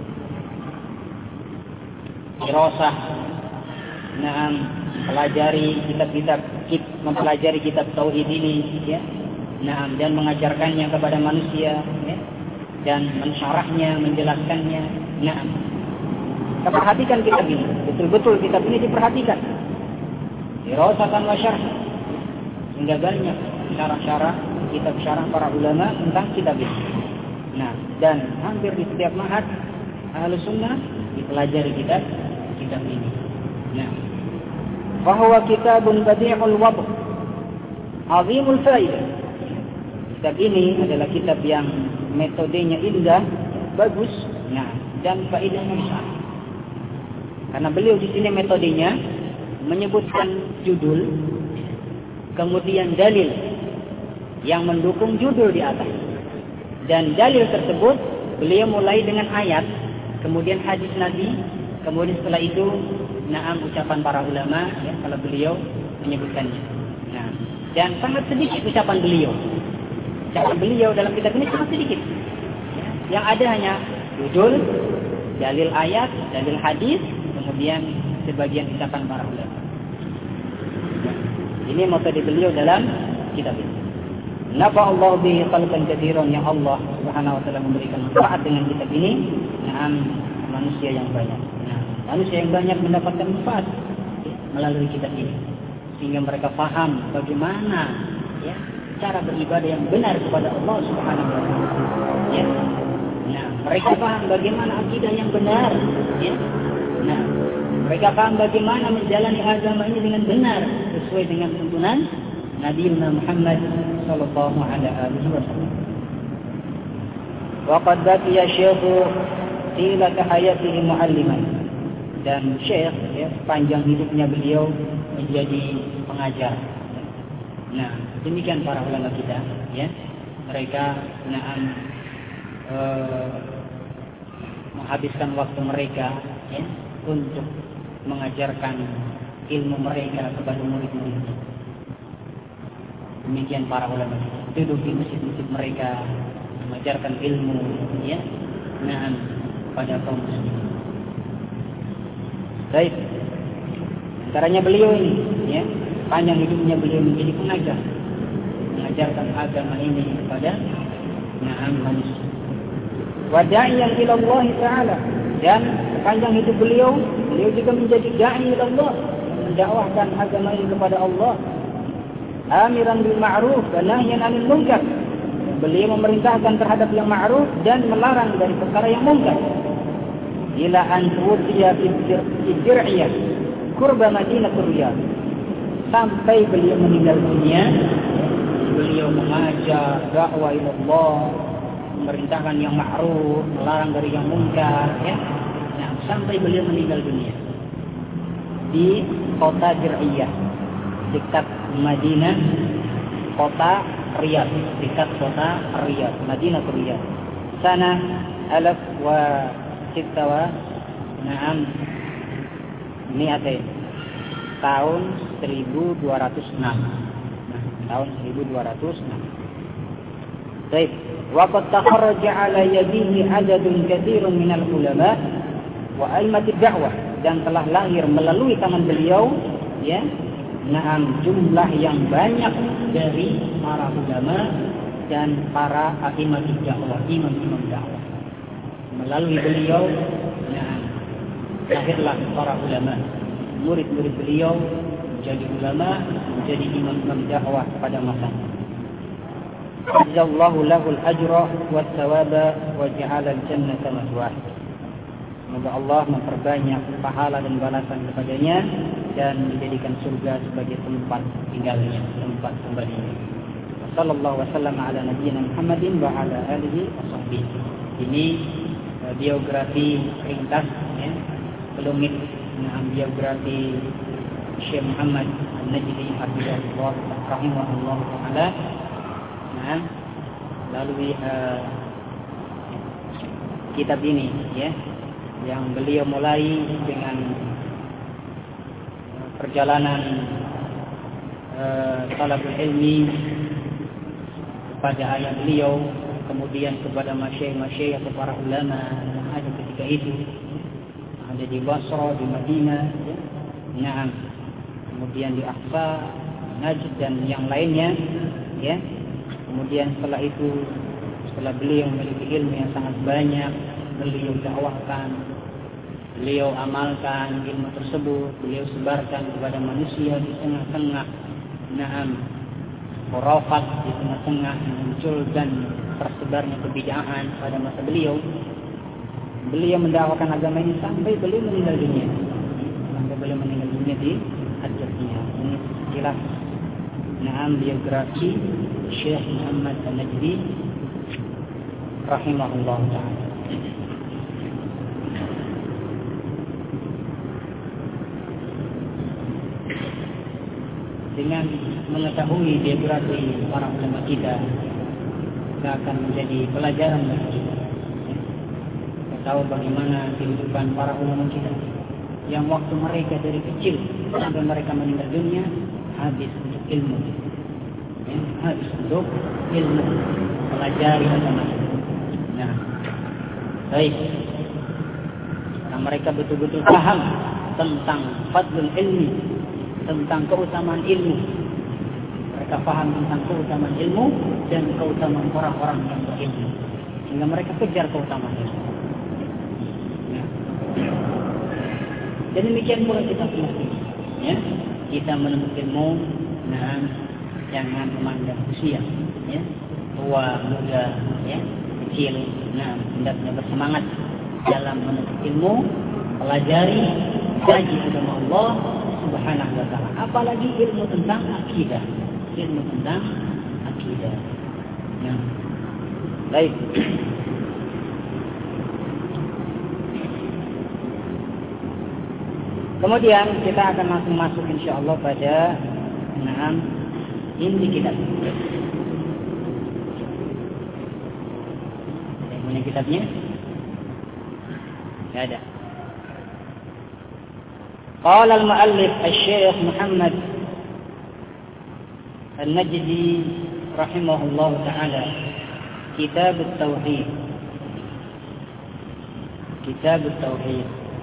[SPEAKER 1] Dirasah. Naam, pelajari kitab-kitab, mempelajari kitab tauhid ini ya. Naam, dan mengajarkannya kepada manusia ya. Dan mensyarahnya, menjelaskannya. Naam. Kita perhatikan kitab ini. Betul-betul kitab ini diperhatikan. Dirasatan wa syarh, hingga banyak syarah-syarah, kitab syarah para ulama tentang kitab ini. Nah, dan hampir di setiap ma'had Ahlus Sunnah dipelajari kitab kitab ini. Nah, bahwa kitabun badi'ul wad', azimul faidah. Kitab ini adalah kitab yang metodenya indah, bagus, nah, dan faedahnya besar. Karena beliau di sini metodenya menyebutkan judul, kemudian dalil yang mendukung judul di atas. Dan dalil tersebut beliau mulai dengan ayat, kemudian hadis Nabi, kemudian setelah itu naam ucapan para ulama ya, kalau beliau menyebutkannya. Nah, dan sangat sedikit ucapan beliau. Ucapan beliau dalam kitab ini sangat sedikit. Yang ada hanya judul, dalil ayat, dalil hadis, kemudian sebagian ucapan para ulama. Ini metode beliau dalam kitab ini. Nafa Allah bi khalqan katsiran, yang Allah Subhanahu wa taala memberikan manfaat dengan kitab ini dengan manusia yang banyak. Nah, manusia yang banyak mendapatkan manfaat ya, melalui kitab ini, sehingga mereka paham bagaimana ya cara beribadah yang benar kepada Allah Subhanahu wa taala. Ya. Nah, mereka paham bagaimana akidah yang benar, ya. Nah, mereka paham bagaimana menjalani agama ini dengan benar sesuai dengan tuntunan Nabi Muhammad sallallahu alaihi wasallam. Wa qad baqiya syekhu tilaka hayatihi mualliman. Dan syekh ya, sepanjang hidupnya beliau menjadi pengajar. Nah, demikian para ulama kita, ya. Mereka na'am eh, menghabiskan waktu mereka, ya, untuk mengajarkan ilmu mereka kepada murid-muridnya. Demikian para ulama duduk di masjid-masjid mereka mengajarkan ilmu, ya, na'am pada kaum muslimin. Baik, antaranya beliau ini, ya, panjang hidupnya beliau menjadi pengajar, mengajarkan agama ini kepada na'am manusia. Wa da'iyan ila Allah Ta'ala, dan sepanjang hidup beliau, beliau juga menjadi da'i ila Allah, mendakwahkan agama ini kepada Allah. Amiran bil ma'ruf wa nahyan 'anil munkar. Beliau memerintahkan terhadap yang ma'ruf dan melarang dari perkara yang munkar. Ila an tuwfiya fi dir'iyah qurba Madinatul Riyadh. Sampai beliau meninggal dunia, beliau mengajar dakwah ila Allah, memerintahkan yang ma'ruf, melarang dari yang munkar, ya. Nah, sampai beliau meninggal dunia di kota Dir'iyah, dekat Madinah, kota Riyadh, dekat kota Riyadh, Madinah Riyadh. Sana alaf wa sitta wa na'am mi'atain, tahun seribu dua ratus enam. Nah, tahun seribu dua ratus enam. Baik, wa qad takharraja 'ala yadihi 'adadun katsirun minal ulama wa a'immatid da'wah, dan telah lahir melalui tangan beliau, ya, na'am jumlah yang banyak dari para ulama dan para a'immatid da'wah, imam-imam dakwah. Melalui beliau, na'am, lahirlah para ulama, murid-murid beliau menjadi ulama, menjadi imam-imam dakwah pada masanya. Jazakallahu lahul ajra wa thawaba wa ja'ala al-jannata mathwah. Semoga Allah memperbanyak pahala dan balasan kepadanya dan menjadikan surga sebagai tempat tinggalnya, tempat kembalinya. Sallallahu wasallam ala nabiyyina Muhammadin wa ala alihi wa sahbihi. Ini uh, biografi ringkas, ya, pelumit nah, biografi Syekh Muhammad An-Najdi Hafizahullah rahimahullah taala. Nah, lalu uh, kitab ini, ya, yang beliau mulai dengan perjalanan uh, talabul ilmi kepada ayah beliau, kemudian kepada masyayikh-masyayikh atau para ulama yang ada ketika itu, ada di Basra, di Madinah, ya. Nah, kemudian di Aqsa, Najd dan yang lainnya, ya. Kemudian setelah itu, setelah beliau memiliki ilmu yang sangat banyak, beliau dakwahkan, beliau amalkan ilmu tersebut, beliau sebarkan kepada manusia di tengah-tengah na'am khurafat, di tengah-tengah munculkan tersebarnya kebid'ahan pada masa beliau. Beliau mendakwakan agama ini sampai beliau meninggal dunia, sampai beliau meninggal dunia di Ad-Dir'iyah. Ini sekilas na'am biografi Syekh Muhammad An-Najdi rahimahullah ta'ala. Dengan mengetahui biografi para ulama kita, kita akan menjadi pelajaran bagi kita. Kita tahu bagaimana kehidupan para ulama kita, yang waktu mereka dari kecil sampai mereka meninggal dunia habis untuk ilmu, ya, habis untuk ilmu, pelajari agama. Nah, baik, karena mereka betul-betul paham tentang fadlul ilmi, tentang keutamaan ilmu. Mereka paham tentang keutamaan ilmu dan keutamaan orang-orang yang berilmu, sehingga mereka kejar keutamaan ilmu. Ya. Dan demikian pula kita semestinya, ya, kita menuntut ilmu, nah, jangan memandang usia, ya, tua, muda, ya, kecil, nah hendaknya bersemangat dalam menuntut ilmu, pelajari, kaji agama Allah Subhanahu wa taala. Apalagi ilmu tentang akidah, ilmu tentang akidah. Nah, baik. Kemudian kita akan langsung masuk insyaallah pada enam inti kitab. Yang punya kitabnya? Tidak ada. Qala al-muallif al-Syekh Muhammad An-Najdi rahimahullah taala, Kitab at-Tauhid. Kitab at-Tauhid.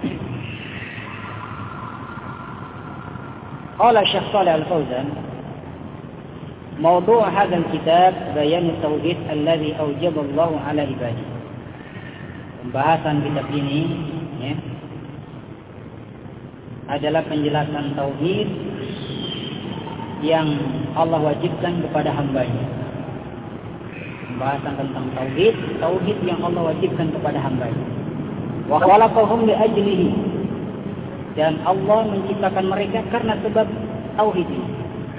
[SPEAKER 1] قال الشيخ صالح الفوزان: موضوع هذا الكتاب بيان التوحيد الذي أوجب الله على عباده. Pembahasan kitab ini ya, adalah penjelasan tauhid yang Allah wajibkan kepada hamba-Nya. Pembahasan tentang tauhid, tauhid yang Allah wajibkan kepada hamba-Nya. Wa khalaqahum li ajlihi. Dan Allah menciptakan mereka karena sebab tauhid ini.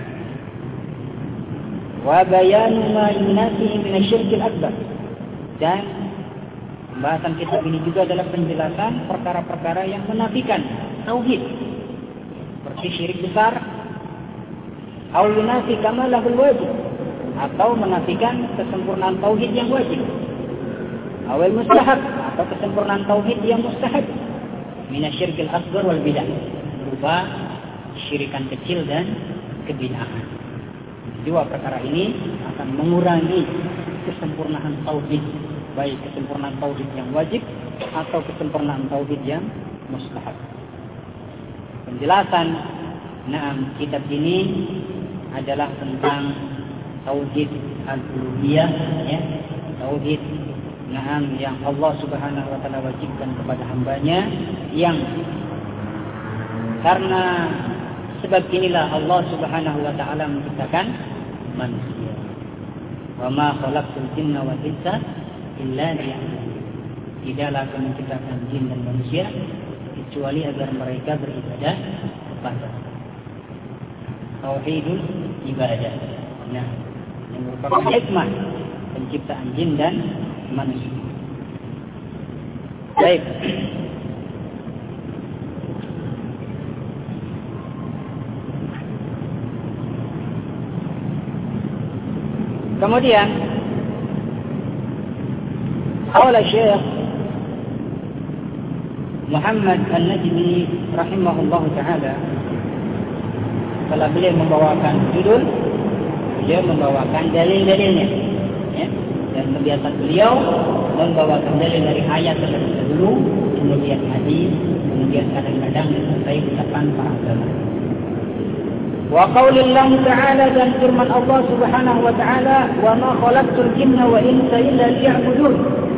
[SPEAKER 1] Wa bayanu ma yunafihi min asy-syirkil akbar. Dan pembahasan kitab ini juga adalah penjelasan perkara-perkara yang menafikan tauhid, seperti syirik besar, au yunafi kamalahul wajib, atau menafikan kesempurnaan tauhid yang wajib, awal mustahab, atau kesempurnaan tauhid yang mustahab, minasyirkil asghar wal bidah, berupa syirikan kecil dan kebid'ahan. Dua perkara ini akan mengurangi kesempurnaan tauhid, baik kesempurnaan tauhid yang wajib atau kesempurnaan tauhid yang mustahab. Penjelasan naam kitab ini adalah tentang tauhid al-uluhiyah, ya, tauhid naam yang Allah Subhanahu wa taala wajibkan kepada hamba-Nya, yang karena sebab inilah Allah Subhanahu wa taala menciptakan manusia. Wa ma khalaqtul jinna wal insa illa liya'budun. Tidaklah Aku menciptakan jin dan manusia kecuali agar mereka beribadah kepada tauhidul ibadah. Nah, yang merupakan hikmah penciptaan jin dan manusia. Baik. Kemudian qala Syekh Muhammad An-Najmi rahimahullah taala, setelah beliau membawakan judul, beliau membawakan dalil-dalilnya, ya. Dan kebiasaan beliau membawakan dalil dari ayat terlebih dahulu, kemudian hadis, kemudian kadang-kadang disertai ucapan para ulama. Wa qaulillah ta'ala, dan firman Allah Subhanahu wa ta'ala, wa ma khalaqtul jinna wa insa illa liya'budun.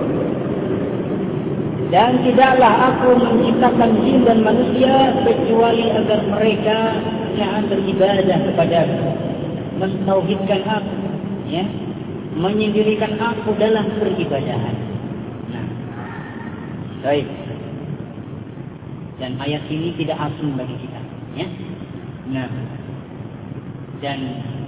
[SPEAKER 1] Dan tidaklah Aku menciptakan jin dan manusia kecuali agar mereka yang beribadah kepada-Ku, mentauhidkan Aku, ya, menyendirikan Aku dalam peribadahan. Nah, baik. Dan ayat ini tidak asing bagi kita, ya. Nah, dan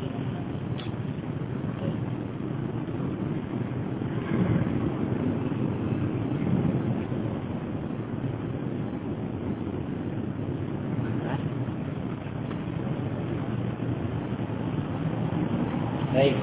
[SPEAKER 1] baik.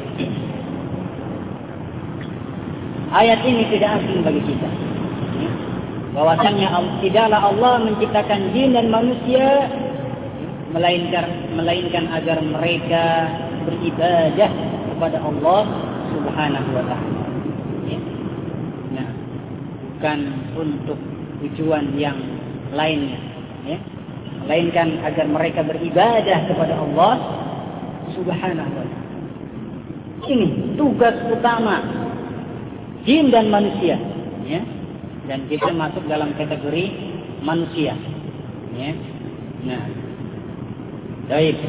[SPEAKER 1] Ayat ini tidak asing bagi kita, bahwasannya tidaklah Allah menciptakan jin dan manusia melainkan melainkan agar mereka beribadah kepada Allah Subhanahu wa taala. Ya. Nah, bukan untuk tujuan yang lainnya, ya. Melainkan agar mereka beribadah kepada Allah Subhanahu wa taala. Ini tugas utama jin dan manusia, ya. Dan kita masuk dalam kategori manusia, ya. Nah, baik.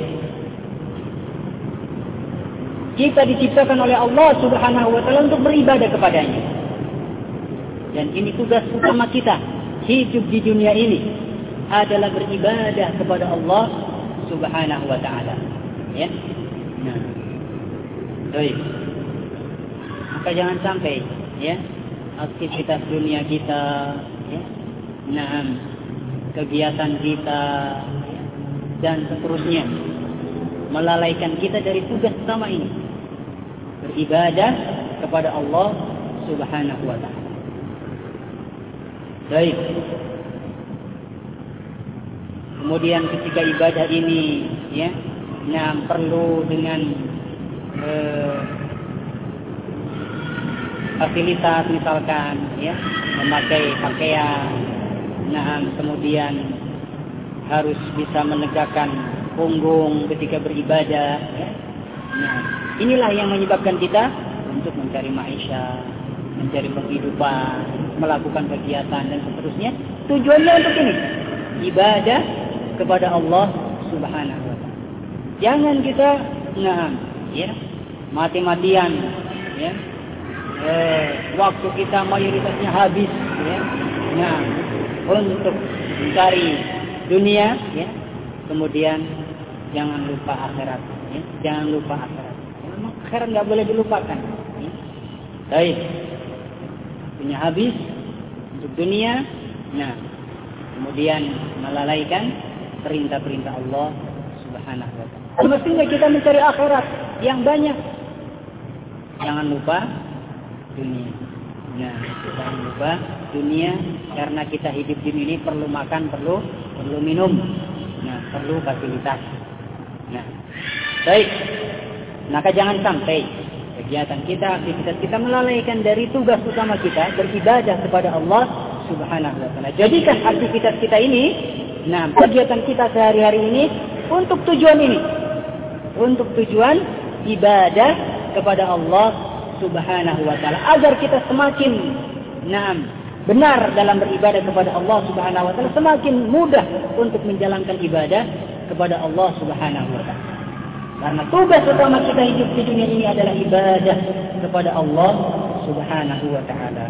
[SPEAKER 1] Kita diciptakan oleh Allah Subhanahu wa taala untuk beribadah kepadanya. Dan ini tugas utama kita hidup di dunia ini adalah beribadah kepada Allah Subhanahu wa taala. Ya. Nah. Baik. Maka jangan sampai ya aktivitas dunia kita, ya, nah, kegiatan kita dan seterusnya melalaikan kita dari tugas utama ini, beribadah kepada Allah Subhanahu wa taala. Baik. Kemudian ketika ibadah ini ya, nah perlu dengan eh, fasilitas misalkan ya, memakai pakaian, nah kemudian harus bisa menegakkan punggung ketika beribadah ya. Nah, inilah yang menyebabkan kita untuk mencari maisha, mencari penghidupan, melakukan kegiatan dan seterusnya. Tujuannya untuk ini, ibadah kepada Allah Subhanahu wa taala. Jangan kita nah ya, mati-matian ya. Eh, waktu kita mayoritasnya habis ya. Nah, untuk mencari dunia ya. Kemudian jangan lupa akhirat ya. Jangan lupa akhirat. Memang akhirat enggak boleh dilupakan ya. Baik. Punya habis untuk dunia. Nah, kemudian melalaikan perintah-perintah Allah Subhanahu wa taala. Semestinya kita mencari akhirat yang banyak. Jangan lupa dunia. Nah, jangan lupa dunia karena kita hidup di sini perlu makan, perlu perlu minum. Nah, perlu fasilitas. Nah, baik. Maka jangan sampai kegiatan kita, aktivitas kita melalaikan dari tugas utama kita beribadah kepada Allah Subhanahu wa taala. Jadikan aktivitas kita ini, nah, kegiatan kita sehari-hari ini untuk tujuan ini. Untuk tujuan ibadah kepada Allah Subhanahu wa taala, agar kita semakin nah, benar dalam beribadah kepada Allah Subhanahu wa taala, semakin mudah untuk menjalankan ibadah kepada Allah Subhanahu wa taala. Karena tugas utama kita hidup di dunia ini adalah ibadah kepada Allah Subhanahu wa taala.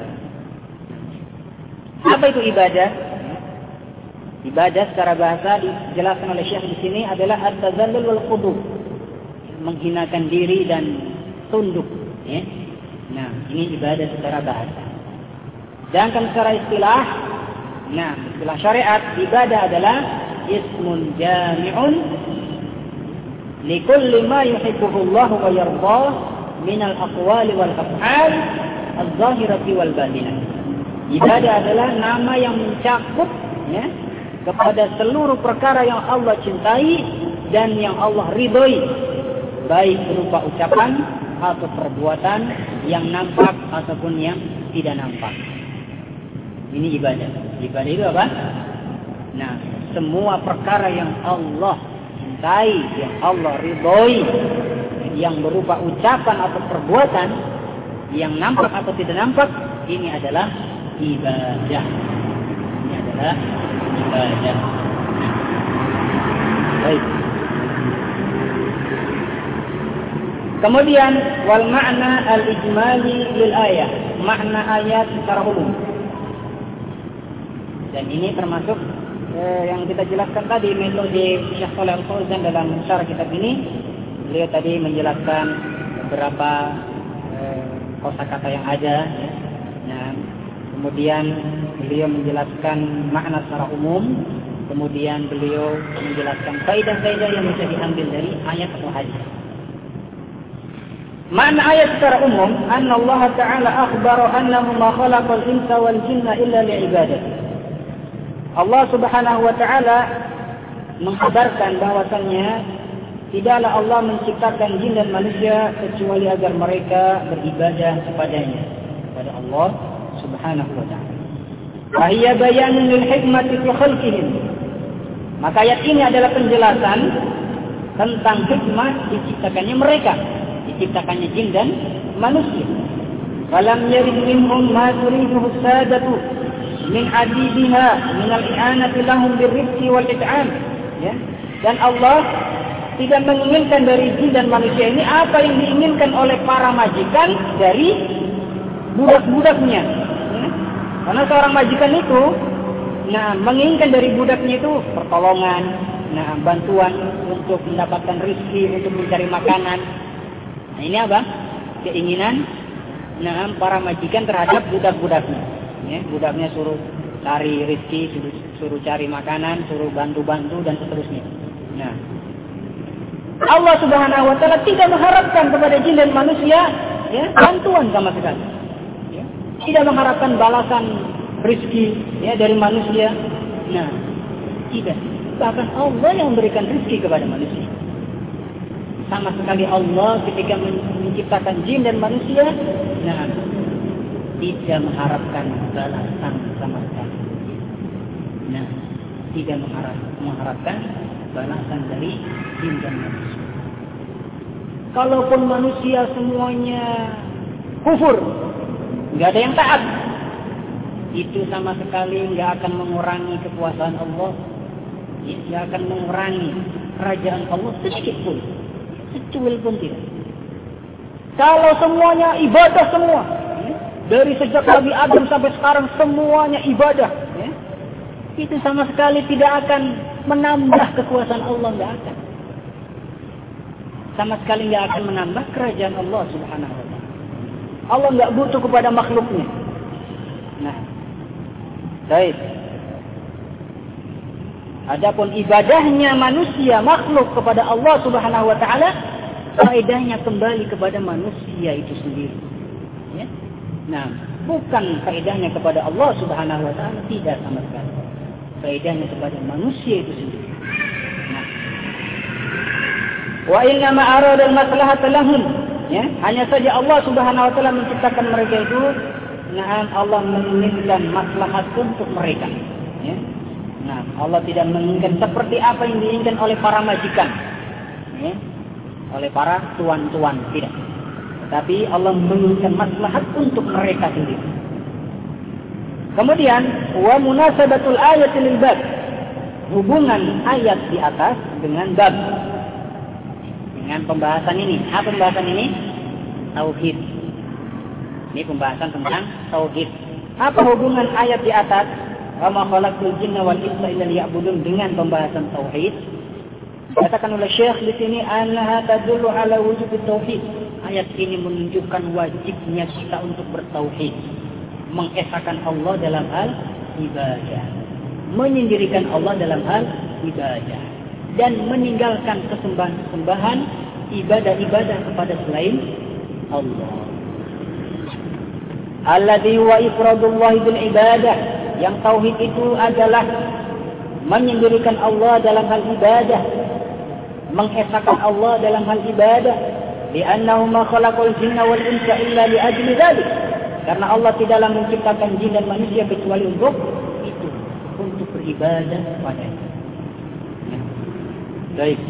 [SPEAKER 1] Apa itu ibadah? Ibadah secara bahasa dijelaskan oleh Syekh di sini adalah at-tazallul wal khudu', menghinakan diri dan tunduk, ya. Nah, ini ibadah secara bahasa. Sedangkan secara istilah, nah, istilah syariat, ibadah adalah ismun jami'un likulli ma yuhibbuhu Allah wa yardah min al-aqwali wal af'al az-zahirati wal batinah. Ibadah adalah nama yang mencakup ya, kepada seluruh perkara yang Allah cintai dan yang Allah ridhoi, baik berupa ucapan atau perbuatan yang nampak ataupun yang tidak nampak. Ini ibadah. Ibadah itu apa? Nah, semua perkara yang Allah cintai, yang Allah ridhoi, yang berupa ucapan atau perbuatan yang nampak atau tidak nampak, ini adalah ibadah. Ini adalah ibadah. Baik. Kemudian wal makna al-ijmali lil ayat, makna ayat secara umum. Dan ini termasuk eh, yang kita jelaskan tadi metode Syekh Shalih Al-Fauzan dalam syarah kitab ini. Beliau tadi menjelaskan beberapa eh, kosakata yang ada ya. Nah, kemudian beliau menjelaskan makna secara umum, kemudian beliau menjelaskan faedah-faedah yang bisa diambil dari ayat atau hadis. Makna ayat secara umum, anna Allah Ta'ala akhbara annahu ma khalaqal insa wal jinna illa li'ibadati. Allah Subhanahu wa Ta'ala mengkabarkan bahwasannya tidaklah Allah menciptakan jin dan manusia kecuali agar mereka beribadah kepadanya, kepada Allah Subhanahu wa Ta'ala. Fahiya bayanun lil hikmati fi khalqihim. Maka ayat ini adalah penjelasan tentang hikmah diciptakannya mereka, diciptakannya jin dan manusia. Walam yarid minhum ma turiduhu sadatu min adibiha min al-i'anati lahum birrizqi wal it'am. Ya. Dan Allah tidak menginginkan dari jin dan manusia ini apa yang diinginkan oleh para majikan dari budak-budaknya. Ya. Karena seorang majikan itu, nah, menginginkan dari budaknya itu pertolongan, nah, bantuan untuk mendapatkan rezeki, untuk mencari makanan. Nah, ini apa? Keinginan, nah, para majikan terhadap budak-budaknya. Ya, budaknya suruh cari rezeki, suruh, suruh cari makanan, suruh bantu-bantu dan seterusnya. Nah, Allah Subhanahu wa taala tidak mengharapkan kepada jin dan manusia, ya, bantuan sama sekali. Ya, tidak mengharapkan balasan rezeki, ya, dari manusia. Nah, tidak. Bahkan Allah yang memberikan rezeki kepada manusia. Sama sekali Allah ketika menciptakan jin dan manusia, nah, tidak mengharapkan balasan sama sekali. Nah, tidak mengharap, mengharapkan balasan dari jin dan manusia. Kalaupun manusia semuanya kufur, nggak ada yang taat, itu sama sekali nggak akan mengurangi kekuasaan Allah, nggak akan mengurangi kerajaan Allah sedikit pun, secuil pun tidak. Kalau semuanya ibadah semua, dari sejak Nabi Adam sampai sekarang semuanya ibadah, ya, itu sama sekali tidak akan menambah kekuasaan Allah, nggak akan. Sama sekali nggak akan menambah kerajaan Allah Subhanahu wa taala. Allah nggak butuh kepada makhluknya. Nah, baik. Adapun ibadahnya manusia makhluk kepada Allah Subhanahu wa taala, faedahnya kembali kepada manusia itu sendiri. Ya? Nah, bukan faedahnya kepada Allah Subhanahu wa taala, tidak sama sekali. Faedahnya kepada manusia itu sendiri. Nah, wa inna ma arada al-maslahata lahum, ya, hanya saja Allah Subhanahu wa taala menciptakan mereka itu, nah, Allah menginginkan maslahat untuk mereka, ya. Nah, Allah tidak menginginkan seperti apa yang diinginkan oleh para majikan, ya, oleh para tuan-tuan, tidak. Tapi Allah menginginkan maslahat untuk mereka sendiri. Kemudian, wa munasabatul ayat lil bab, hubungan ayat di atas dengan bab, dengan pembahasan ini. Apa pembahasan ini? Tauhid. Ini pembahasan tentang tauhid. Apa hubungan ayat di atas? Wa ma khalaqtul jinna wal insa illa liya'budun dengan pembahasan tauhid? Katakan oleh Syekh di sini, annaha tadullu ala wujubit tauhid. Ayat ini menunjukkan wajibnya kita untuk bertauhid, mengesahkan Allah dalam hal ibadah, menyendirikan Allah dalam hal ibadah, dan meninggalkan kesembahan-kesembahan, ibadah-ibadah kepada selain Allah. Alladzi wa ifradullah bil ibadah, yang tauhid itu adalah menyendirikan Allah dalam hal ibadah, mengesahkan Allah dalam hal ibadah. Li'annahu ma khalaqal jinna wal insa illa li'ajli dzalik. Karena Allah tidaklah menciptakan jin dan manusia kecuali untuk itu, untuk beribadah kepada-Nya. Ya. Baik.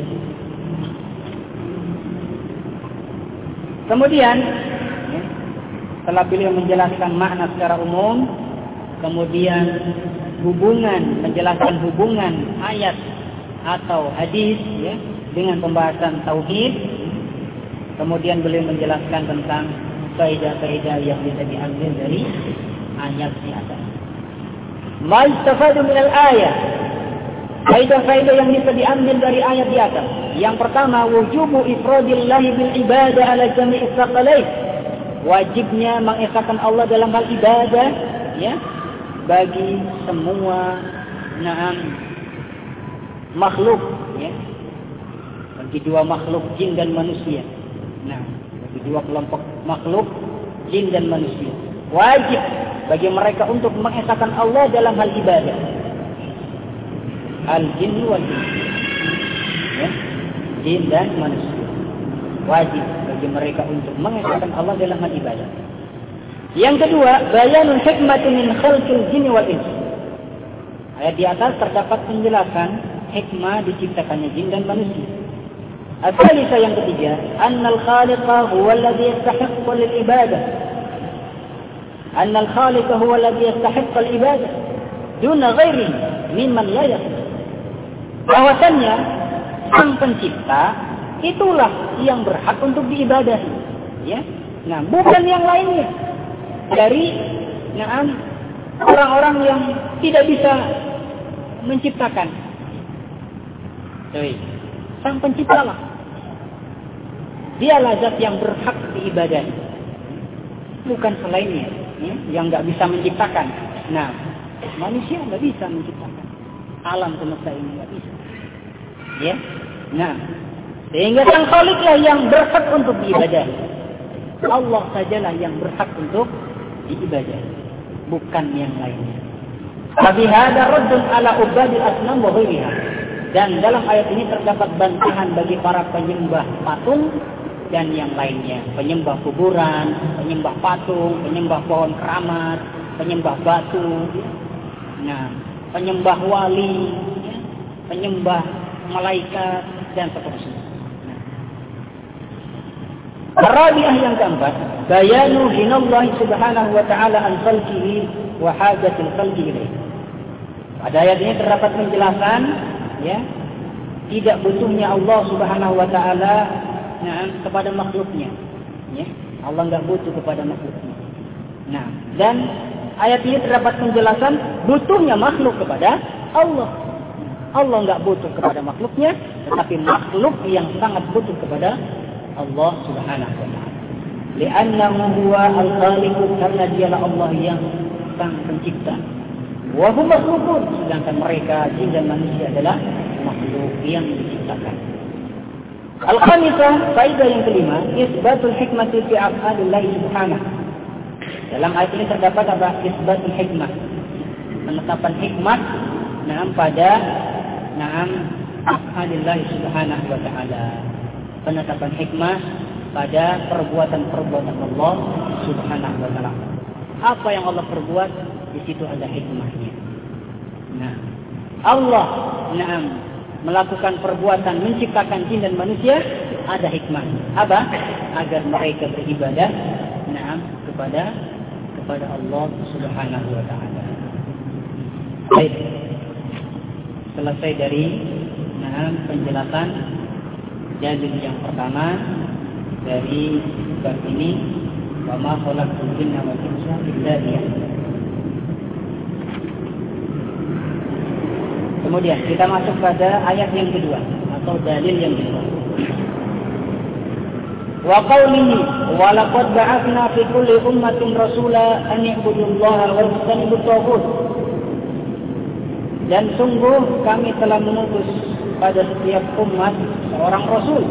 [SPEAKER 1] Kemudian, ya, setelah beliau menjelaskan makna secara umum, kemudian hubungan, menjelaskan hubungan ayat atau hadis, ya, dengan pembahasan tauhid. Kemudian beliau menjelaskan tentang faedah-faedah yang bisa diambil dari ayat di atas. Ma istafadu min al-ayat. Faedah-faedah yang bisa diambil dari ayat di atas. Yang pertama, wujubu ifradillah bil ibadah ala jami'i tsaqalain. Wajibnya mengesahkan Allah dalam hal ibadah, ya, bagi semua na'am makhluk, ya. Bagi dua makhluk, jin dan manusia. Nah, bagi dua kelompok makhluk, jin dan manusia, wajib bagi mereka untuk mengesahkan Allah dalam hal ibadah. Al-jin wal jin, ya, jin dan manusia, wajib bagi mereka untuk mengesahkan Allah dalam hal ibadah. Yang kedua, bayanul hikmati min khalqil jin wal ins. Ayat di atas terdapat penjelasan hikmah diciptakannya jin dan manusia. Al-thalitha, yang ketiga, annal khaliqa huwa alladhi yastahiqqu lil ibadah. Annal khaliqa huwa alladhi yastahiqqu al ibadah duna ghairihi mimman la yastahiq. Bahwasannya sang pencipta itulah yang berhak untuk diibadahi, ya. Nah, bukan yang lainnya dari na'am orang-orang yang tidak bisa menciptakan. Jadi, sang pencipta lah. Dialah zat yang berhak diibadahi, bukan selainnya, ya, yang nggak bisa menciptakan. Nah, manusia nggak bisa menciptakan alam semesta ini, nggak bisa. Ya, nah, sehingga sang Khaliklah yang berhak untuk diibadahi. Allah sajalah yang berhak untuk diibadahi, bukan yang lainnya. Tapi hada raddun ala ubadil asnam wa ghairiha. Dan dalam ayat ini terdapat bantahan bagi para penyembah patung dan yang lainnya, penyembah kuburan, penyembah patung, penyembah pohon keramat, penyembah batu, nah, penyembah wali, penyembah malaikat dan seterusnya. Rabi'ah yang keempat, bayanu hinallahi subhanahu wa ta'ala an khalqihi wa hajatil khalqi ilaih. Pada ayat ini terdapat penjelasan, ya, tidak butuhnya Allah subhanahu wa ta'ala nah, kepada makhluknya, ya. Allah enggak butuh kepada makhluknya. Nah, dan ayat ini terdapat penjelasan butuhnya makhluk kepada Allah. Allah enggak butuh kepada makhluknya, tetapi makhluk yang sangat butuh kepada Allah subhanahu wa ta'ala. Li'annahu huwa al-khaliqu, karena dialah Allah yang sang pencipta. Wa hum makhlukun, sedangkan mereka jin dan manusia adalah makhluk yang diciptakan. Al-khamisah, faedah yang kelima, isbatul hikmati fi af'alillah subhanahu. Dalam ayat ini terdapat apa? Isbatul hikmah, penetapan hikmah naam pada naam af'alillah subhanahu wa ta'ala. Penetapan hikmah pada perbuatan-perbuatan Allah subhanahu wa ta'ala. Apa yang Allah perbuat, di situ ada hikmahnya. Nah, Allah naam melakukan perbuatan menciptakan jin dan manusia, ada hikmah. Apa? Agar mereka beribadah naam kepada kepada Allah subhanahu wa ta'ala. Baik, selesai dari naam penjelasan dalil yang pertama dari bab ini, wa ma khalaqtul jinna wal insa illa liya'budun. Kemudian kita masuk pada ayat yang kedua atau dalil yang kedua. Wa qawlihi wa laqad ba'athna fi kulli ummatin rasula an i'budullaha wa yajtanibut taghut. Dan sungguh kami telah mengutus pada setiap umat seorang rasul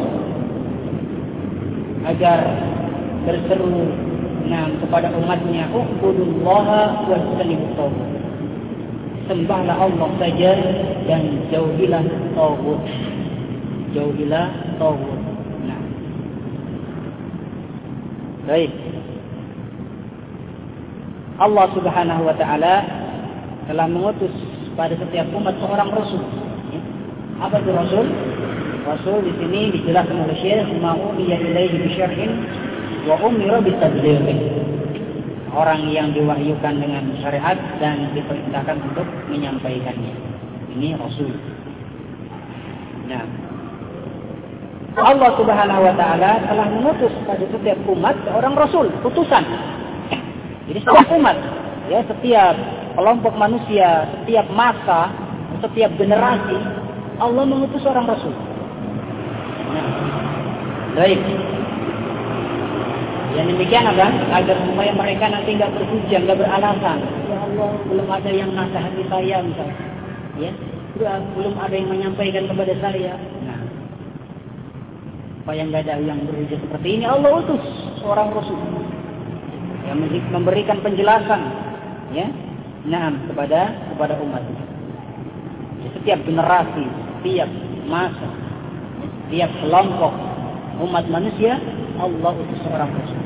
[SPEAKER 1] agar berseru nah, kepada umatnya, u'budullaha wa yajtanibut taghut. Sembahlah Allah saja dan jauhilah taghut. Jauhilah taghut. Nah. Baik. Allah Subhanahu wa taala telah mengutus pada setiap umat seorang rasul. Apa itu rasul? Rasul di sini dijelaskan oleh Syekh, ma'uliya ilaihi bi syar'in wa umira bi tabligh. Orang yang diwahyukan dengan syariat dan diperintahkan untuk menyampaikannya. Ini Rasul. Nah, Allah Subhanahu wa ta'ala telah mengutus pada setiap umat seorang Rasul, utusan. Jadi setiap umat, ya, setiap kelompok manusia, setiap masa, setiap generasi, Allah mengutus seorang Rasul. Nah, baik. Yang demikian apa? Agar supaya mereka nanti nggak berhujang, nggak beralasan. Ya Allah, belum ada yang nasihati saya misalnya. Ya, belum ada yang menyampaikan kepada saya. Nah, supaya nggak ada yang berhujang seperti ini, Allah utus seorang Rasul yang memberikan penjelasan, ya, nah kepada kepada umat. Setiap generasi, setiap masa, setiap kelompok umat manusia, Allah utus seorang Rasul.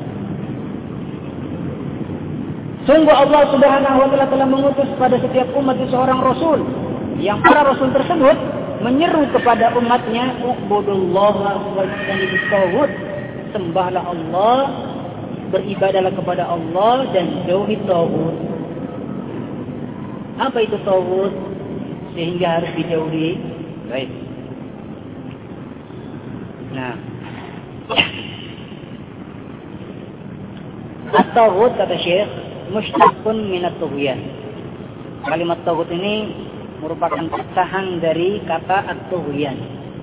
[SPEAKER 1] Sungguh Allah Subhanahu wa ta'ala telah mengutus pada setiap umat seorang Rasul, yang para Rasul tersebut menyeru kepada umatnya, u'budullaha wajtanibut taghut. Sembahlah Allah, beribadahlah kepada Allah dan jauhi taghut. Apa itu taghut? Sehingga harus dijauhi. Baik. Nah, at-taghut kata Syekh, mushtaqun min at-tughyan. Kalimat tauhid ini merupakan pecahan dari kata at-tughyan.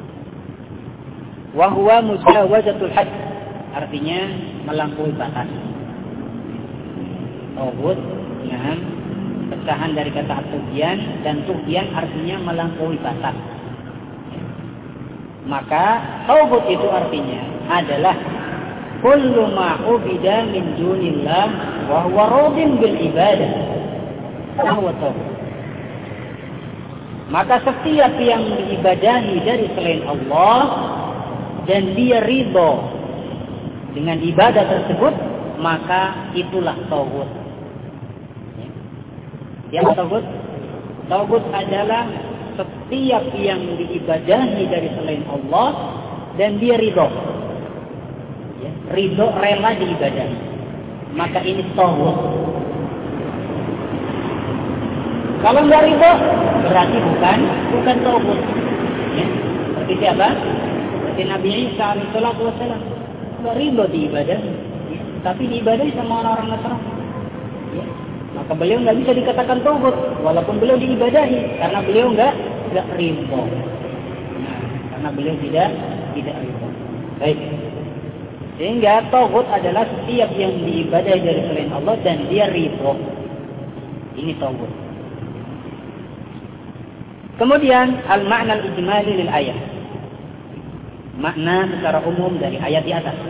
[SPEAKER 1] Wa huwa mujawazatul hadd, artinya melampaui batas. Tauhid, nah, pecahan dari kata at-tughyan, dan tughyan artinya melampaui batas. Maka tauhid itu artinya adalah kullu ma ubida min dunillah wa huwa radin bil ibadah. Bahwa tauhid. Maka setiap yang diibadahi dari selain Allah dan dia ridho dengan ibadah tersebut, maka itulah tauhid. Yang tauhid, tauhid adalah setiap yang diibadahi dari selain Allah dan dia ridho, ya, ridho rela diibadahi, maka ini tauhid. Kalau nggak ridho, berarti bukan bukan tauhid. Ya. Seperti siapa? Seperti Nabi Isa alaihissalatu wassalam, nggak ridho diibadahi, ya, tapi diibadahi sama orang-orang Nasrani. Ya. Maka beliau nggak bisa dikatakan tauhid, walaupun beliau diibadahi, karena beliau nggak nggak ridho. Nah, karena beliau tidak tidak ridho. Baik. Sehingga tauhid adalah setiap yang diibadahi dari selain Allah dan dia ridho. Ini tauhid. Kemudian al-makna al-ijmali lil ayat. Makna secara umum dari ayat di atas.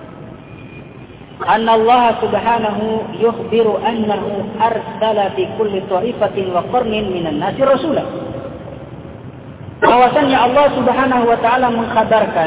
[SPEAKER 1] Anna Allah subhanahu yukhbiru annahu arsala fi kulli ta'ifatin wa qarnin minan nasi rasulah. Bahwasannya Allah subhanahu wa ta'ala mengkhabarkan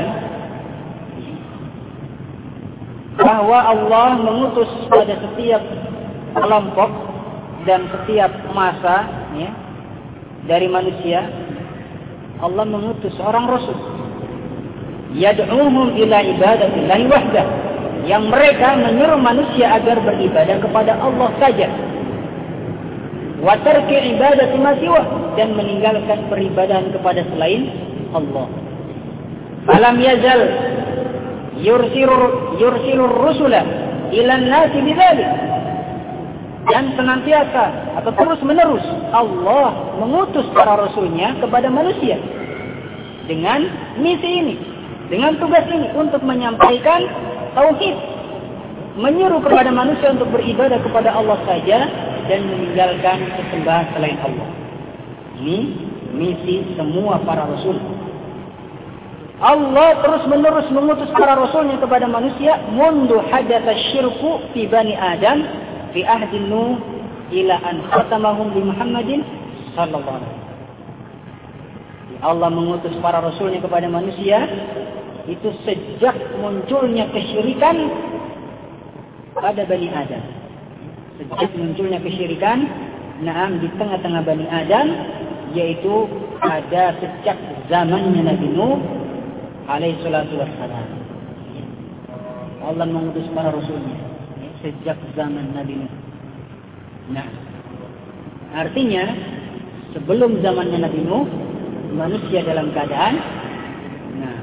[SPEAKER 1] bahwa Allah mengutus pada setiap kelompok dan setiap masa, ya, dari manusia, Allah mengutus seorang rasul yad'uhum ila ibadatillahi wahdah, yang mereka menyeru manusia agar beribadah kepada Allah saja, wa tarki ibadati ma siwa, dan meninggalkan peribadahan kepada selain Allah. Falam yazal yursilur yursilur rusula ila an-nasi bidzalik, dan senantiasa atau terus menerus Allah mengutus para rasulnya kepada manusia dengan misi ini, dengan tugas ini, untuk menyampaikan tauhid, menyeru kepada manusia untuk beribadah kepada Allah saja dan meninggalkan sesembahan selain Allah. Ini misi semua para rasul. Allah terus menerus mengutus para rasulnya kepada manusia mundu hadatsa syirku fi bani Adam fi ahdi Nuh ila an khatamahum bi Muhammadin sallallahu alaihi wasallam. Allah mengutus para rasulnya kepada manusia itu sejak munculnya kesyirikan pada Bani Adam. Sejak munculnya kesyirikan, naam, di tengah-tengah Bani Adam, yaitu ada sejak zamannya Nabi Nuh alaihi salatu wassalam. Allah mengutus para rasulnya sejak zaman Nabi Nuh. Nah, artinya sebelum zamannya Nabi Nuh, manusia dalam keadaan nah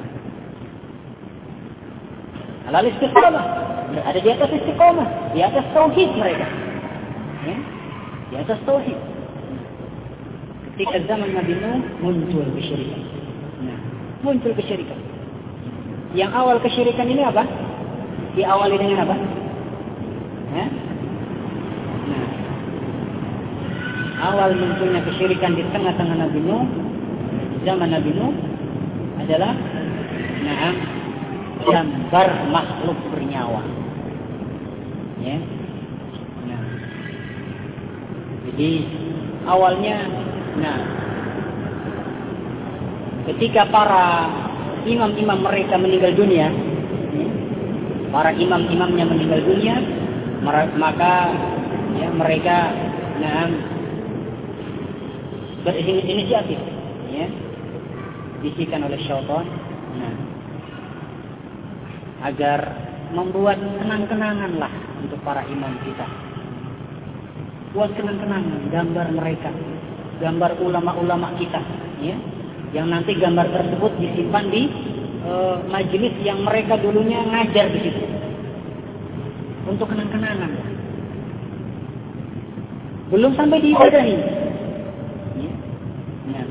[SPEAKER 1] alal istiqamah, ada di atas istiqamah, di atas tauhid mereka, ya, di atas tauhid. Ketika zaman Nabi Nuh muncul kesyirikan, nah muncul kesyirikan. Yang awal kesyirikan ini apa? Diawali dengan apa? Ya? Nah, awal munculnya kesyirikan di tengah-tengah Nabi Nuh, zaman Nabi Nuh adalah nah, gambar makhluk bernyawa. Ya. Nah. Jadi awalnya, nah, ketika para imam-imam mereka meninggal dunia, ya, para imam-imamnya meninggal dunia, maka ya, mereka nah, berinisiatif, ya, bisikan oleh syaitan, nah, agar membuat kenang-kenangan lah untuk para imam kita. Buat kenang-kenangan, gambar mereka, gambar ulama-ulama kita, ya, yang nanti gambar tersebut disimpan di e, majelis yang mereka dulunya ngajar di situ, untuk kenang-kenangan. Belum sampai diibadahi,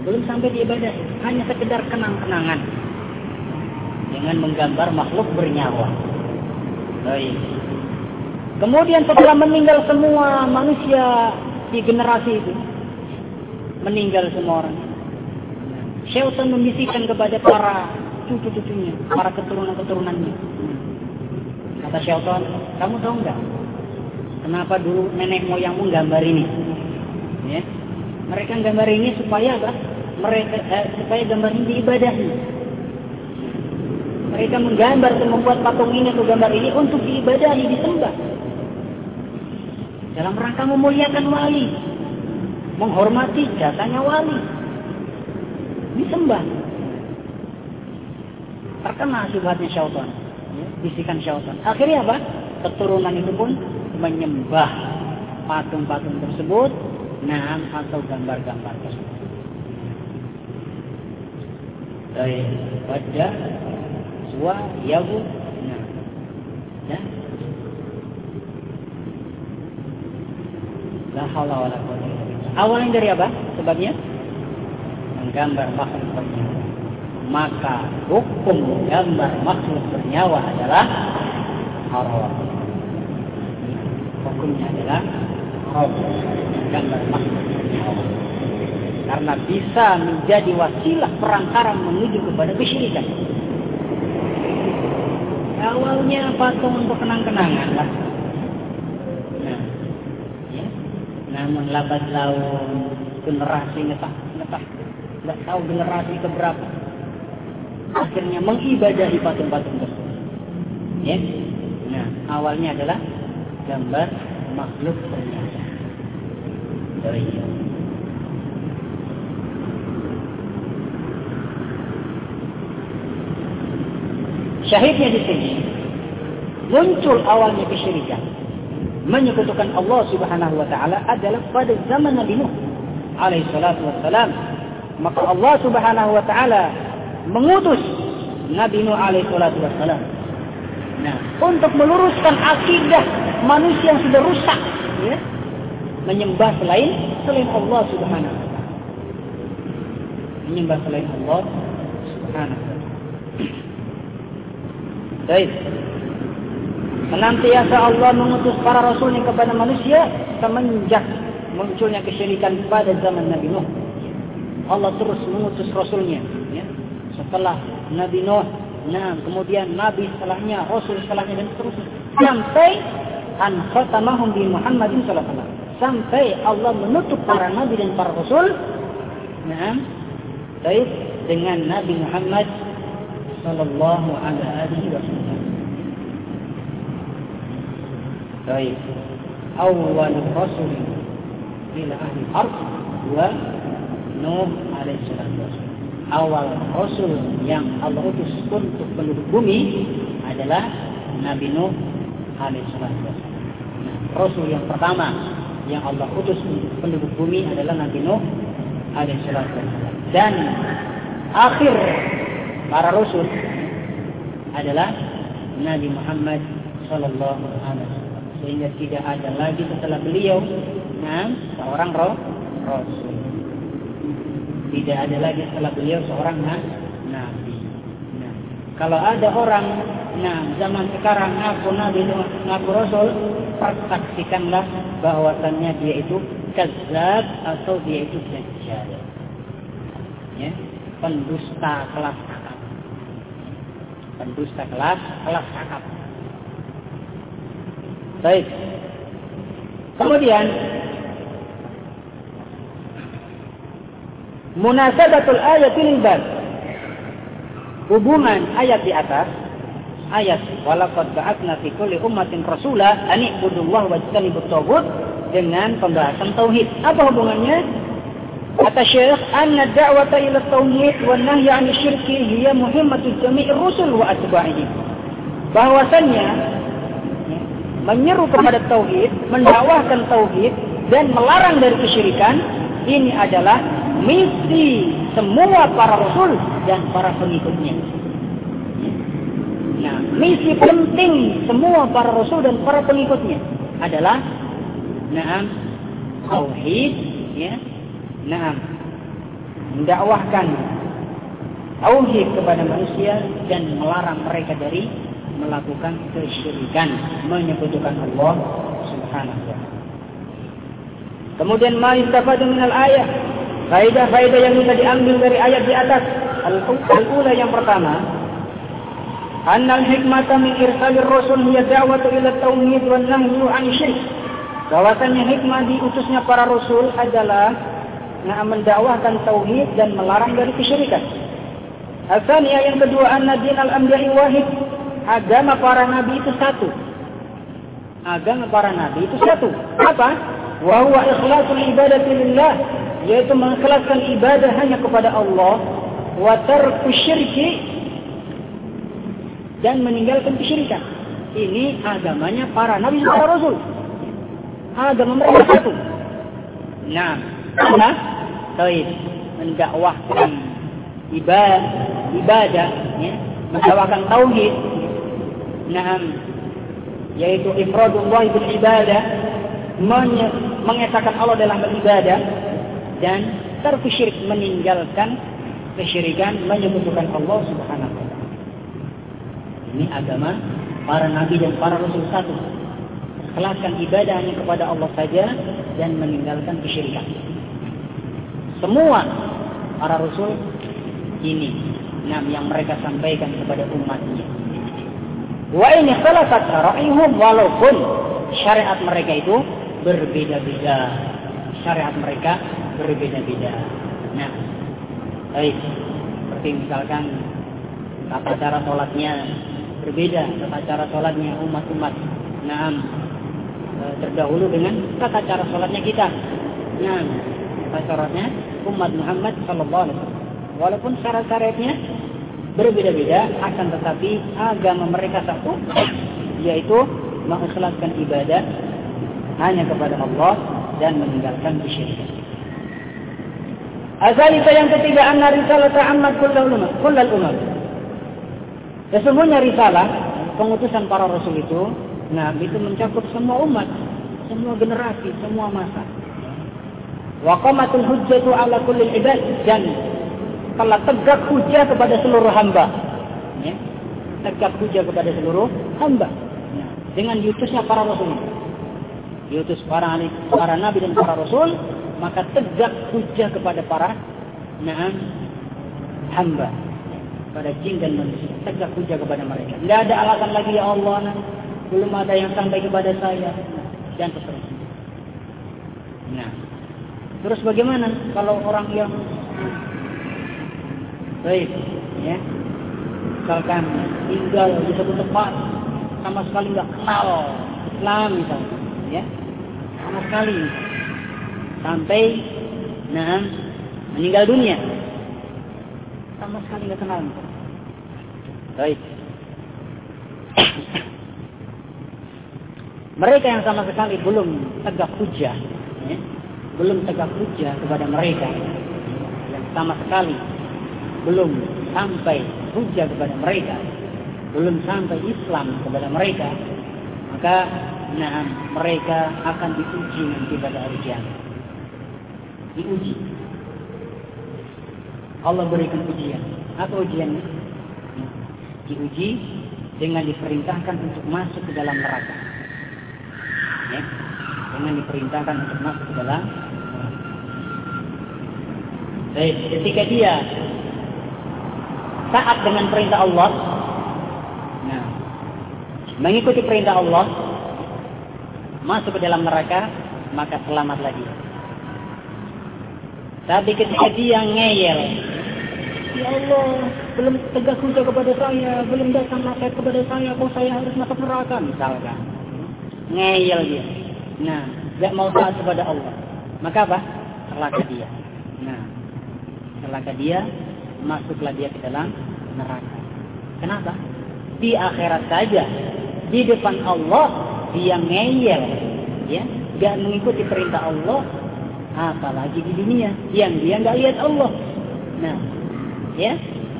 [SPEAKER 1] belum sampai diibadahi, hanya sekedar kenang-kenangan dengan menggambar makhluk bernyawa. Baik. Kemudian setelah meninggal semua manusia di generasi itu, meninggal semua orang, syaitan membisikkan kepada para cucu-cucunya, para keturunan-keturunannya. Kata syaitan, kamu tahu enggak kenapa dulu nenek moyangmu gambar ini? Ya. Mereka gambar ini supaya apa? Mereka eh, supaya gambar ini diibadahi. Mereka menggambar dan membuat patung ini atau gambar ini untuk diibadahi, disembah. Dalam rangka memuliakan wali, menghormati jasanya wali, disembah. Terkena syubhatnya syaitan, ya, bisikan syaitan. Akhirnya apa? Keturunan itu pun menyembah patung-patung tersebut, nah, atau gambar-gambar tersebut. Dari wajah, suwa, yahu, nah, ya. La haula wala quwwata illa billah. Awalnya dari apa? Sebabnya menggambar makhluk bernyawa. Maka hukum gambar makhluk bernyawa adalah haram. Hukumnya adalah haram. Gambar makhluk bernyawa. Karena bisa menjadi wasilah perantara menuju kepada kesyirikan. Awalnya patung untuk kenang-kenangan lah. Namun lambat laun generasi ngetah, ngetah, nggak tahu generasi keberapa, akhirnya mengibadahi patung-patung tersebut. Ya, nah awalnya adalah gambar makhluk bernyawa. Dari syahidnya di sini muncul awalnya kesyirikan, menyekutukan Allah Subhanahu wa taala adalah pada zaman Nabi Nuh alaihi salatu wassalam. Maka Allah Subhanahu wa taala mengutus Nabi Nuh alaihi salatu wassalam, nah, untuk meluruskan akidah manusia yang sudah rusak, ya, menyembah selain selain Allah Subhanahu wa taala. Menyembah selain Allah Subhanahu wa taala. Baik. Senantiasa Allah mengutus para rasulnya kepada manusia semenjak munculnya kesyirikan pada zaman Nabi Nuh. Allah terus mengutus rasulnya, ya. Setelah Nabi Nuh, nah kemudian Nabi setelahnya, Rasul setelahnya, dan seterusnya sampai an khatamahum bi Muhammadin sallallahu alaihi wasallam, sampai Allah menutup para nabi dan para rasul, nah, baik, dengan Nabi Muhammad sallallahu alaihi wasallam. Baik, awal rasul ila ahli al-ard wa Nuh alaihi salatu wasallam. Awal rasul yang Allah utus untuk penduduk bumi adalah Nabi Nuh alaihi salatu wasallam. Nah, rasul yang pertama yang Allah utus untuk penduduk bumi adalah Nabi Nuh alaihi salatu wasallam. Dan akhir para rasul adalah Nabi Muhammad sallallahu alaihi wasallam. Sehingga tidak ada lagi setelah beliau, nah, seorang roh, rasul. Tidak ada lagi setelah beliau seorang nah, nabi. Nah, kalau ada orang, nah, zaman sekarang ngaku nabi, ngaku rasul, persaksikanlah bahwasannya dia itu kadzdzab atau dia itu dajjal. Ya, pendusta kelas kakap. Pendusta kelas kelas kakap. Baik. Kemudian munasabatul ayatil bab, hubungan ayat di atas, ayat walaqad ba'atsna fi kulli ummatin rasula an i'budullaha wajtanibut taghut, dengan pembahasan tauhid. Apa hubungannya? Kata Syekh, anna da'wata ila tauhid wan nahyi 'anil syirki hiya muhimmatu jami'ir rusul wa atba'ihim. Bahwasannya menyeru kepada tauhid, mendakwahkan tauhid, dan melarang dari kesyirikan, ini adalah misi semua para rasul dan para pengikutnya. Nah, misi penting semua para rasul dan para pengikutnya adalah, na'am, tauhid, ya, na'am, mendakwahkan tauhid kepada manusia dan melarang mereka dari melakukan kesyirikan, menyekutukan Allah Subhanahu wa taala. Kemudian ma yustafadu minal ayat, faedah-faedah yang bisa diambil dari ayat di atas. Al-ula yang pertama, annal hikmata min irsalir rasul hiya da'watu ila tauhid wan nahyu 'an syirk. Bahwasanya hikmah diutusnya para rasul adalah nah, mendakwahkan tauhid dan melarang dari kesyirikan. Asalnya yang kedua, anna dinal anbiya'i wahid. Agama para nabi itu satu. Agama para nabi itu satu. Apa? Wa huwa ikhlasul ibadati lillah, yaitu mengikhlaskan ibadah hanya kepada Allah, wa tarku syirki, dan meninggalkan kesyirikan. Ini agamanya para nabi dan para rasul. Agama mereka satu. Nah, apa? Tauhid, mendakwahkan ibadah, ibadah, ya, mendakwahkan tauhid. Nah, yaitu ifradullah bil ibadah, mengesahkan Allah dalam beribadah, dan tarku syirik, meninggalkan kesyirikan, menyekutukan Allah Subhanahu wa taala. Ini agama para nabi dan para rasul satu. Ikhlaskan ibadah hanya kepada Allah saja dan meninggalkan kesyirikan. Semua para rasul ini nam yang mereka sampaikan kepada umatnya. Wa in ikhtalafat ra'ihum, walaupun syariat mereka itu berbeda-beda. Syariat mereka berbeda-beda. Nah, baik. Seperti misalkan tata cara sholatnya berbeda, tata cara sholatnya umat-umat. Nah, terdahulu dengan tata cara sholatnya kita. Nah, tata sholatnya umat Muhammad sallallahu alaihi wasallam. Walaupun syarat-syaratnya berbeda-beda, akan tetapi agama mereka satu, yaitu mengikhlaskan ibadah hanya kepada Allah dan meninggalkan kesyirikan. Azalita yang ketiga, anna risalah ta'ammad kullal umat, kullal umat. Sesungguhnya risalah, pengutusan para rasul itu, nah itu mencakup semua umat, semua generasi, semua masa. Wa qamatul hujjatu ala kullil ibad, dan telah tegak hujah kepada seluruh hamba. Ya, tegak hujah kepada seluruh hamba. Ya, dengan diutusnya para rasul. Diutus para para nabi dan para rasul, maka tegak hujah kepada para nah, hamba, pada jin dan manusia. Tegak hujah kepada mereka. Tidak ada alasan lagi, ya Allah, nah, belum ada yang sampai kepada saya, dan seterusnya. Nah, terus bagaimana kalau orang yang baik, ya, misalkan tinggal di satu tempat, sama sekali nggak kenal Islam, misalnya, ya, sama sekali, sampai, nah, meninggal dunia, sama sekali nggak kenal. Baik. Mereka yang sama sekali belum tegak hujah, ya, belum tegak hujah kepada mereka, yang sama sekali belum sampai hujah kepada mereka, belum sampai Islam kepada mereka, maka nah, mereka akan diuji nanti pada hari kiamat. Diuji. Allah berikan ujian. Apa ujiannya? Diuji dengan diperintahkan untuk masuk ke dalam neraka. Ya, dengan diperintahkan untuk masuk ke dalam neraka. Baik, ketika dia taat dengan perintah Allah, nah, mengikuti perintah Allah, masuk ke dalam neraka, maka selamatlah dia. Tapi ketika dia ngeyel, ya Allah, belum tegak hujah kepada saya, belum datang nasihat kepada saya, kok saya harus masuk neraka, misalkan. Ngeyel dia. Nah, tidak mau taat kepada Allah. Maka apa? Celaka dia. Nah, celaka dia, masuklah dia ke dalam neraka. Kenapa? Di akhirat saja, di depan Allah dia ngeyel, ya, tidak mengikuti perintah Allah, apalagi di dunia yang dia nggak lihat Allah. Nah, ya,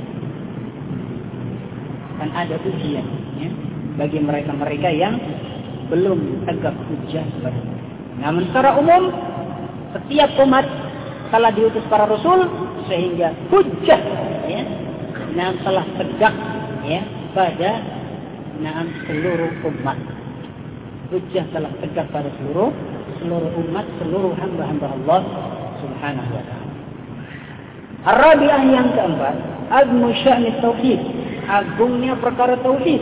[SPEAKER 1] kan ada ujian, ya, bagi mereka-mereka yang belum tegak hujah kepada Allah. Namun secara umum, setiap umat telah diutus para rasul sehingga hujjah ya nah telah tegak ya pada nah seluruh umat. Hujjah telah tegak pada seluruh seluruh umat, seluruh hamba-hamba Allah Subhanahu wa taala. Ar-rabi'ah yang keempat, azmu sya'ni tauhid, agungnya perkara tauhid.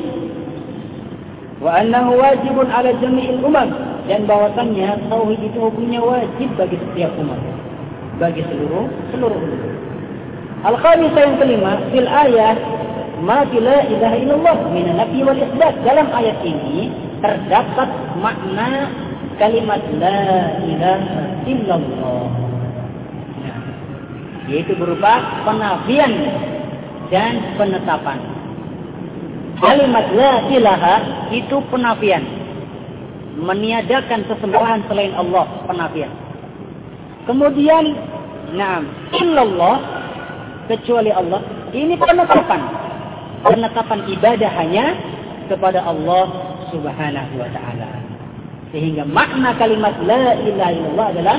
[SPEAKER 1] Wa annahu wajibun ala jami'il umam, dan bahwasannya tauhid itu hukumnya wajib bagi setiap umat, bagi seluruh seluruh umat. Al-khamisah yang kelima, fil ayat ma la ilaha illallah min an-nafi wal isbat. Dalam ayat ini terdapat makna kalimat la ilaha illallah, nah, yaitu berupa penafian dan penetapan. Kalimat la ilaha itu penafian, meniadakan sesembahan selain Allah, penafian. Kemudian na'am illallah, kecuali Allah, ini penetapan, penetapan ibadah hanya kepada Allah Subhanahu wa ta'ala. Sehingga makna kalimat la ilaha illallah adalah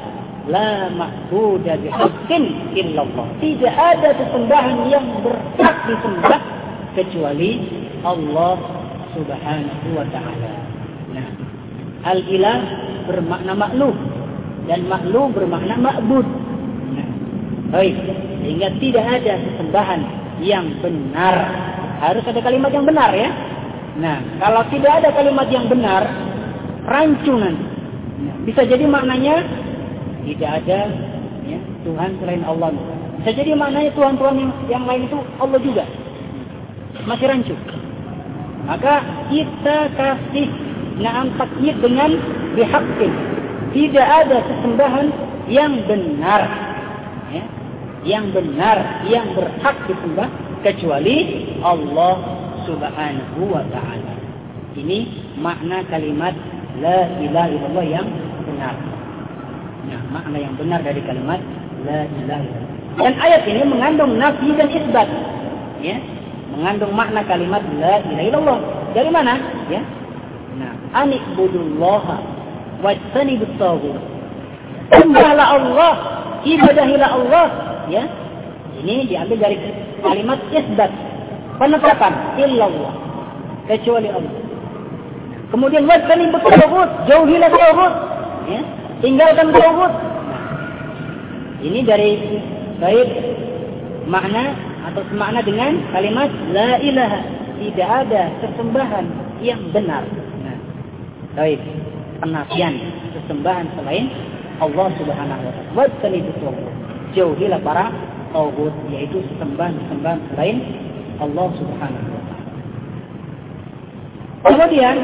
[SPEAKER 1] la ma'budu bihaqqin illallah. Tidak ada sesembahan yang berhak disembah kecuali Allah Subhanahu wa ta'ala. Nah, al-ilah bermakna makhluk dan makhluk bermakna ma'bud. Nah, baik, sehingga tidak ada sesembahan yang benar. Harus ada kalimat yang benar ya. Nah, kalau tidak ada kalimat yang benar, rancu nanti. Nah, bisa jadi maknanya tidak ada ya, Tuhan selain Allah. Bisa jadi maknanya Tuhan-Tuhan yang, yang lain itu Allah juga. Masih rancu. Maka kita kasih na'am takyid dengan bihaqqin. Tidak ada sesembahan yang benar. Ya, yang benar, yang berhak disembah kecuali Allah Subhanahu wa ta'ala. Ini makna kalimat la ilaha illallah yang benar. Nah, makna yang benar dari kalimat la ilaha illallah. Dan ayat ini mengandung nafi dan isbat. Ya, mengandung makna kalimat la ilaha illallah. Dari mana? Ya. Nah, ani'budullaha wajtanibut taghut. Sembahlah Allah, ibadahilah Allah, ya. Ini diambil dari kalimat isbat, penetapan illallah, kecuali Allah. Kemudian wajtanibut taghut, jauhilah taghut, ya. Tinggalkan taghut. Nah, ini dari baik makna atau semakna dengan kalimat la ilaha, tidak ada sesembahan yang benar. Nah, baik, penafian sesembahan selain Allah Subhanahu wa taala. Wajtanibut taghut, jauhilah para taghut, yaitu sesembahan-sesembahan selain Allah Subhanahu wa taala. Kemudian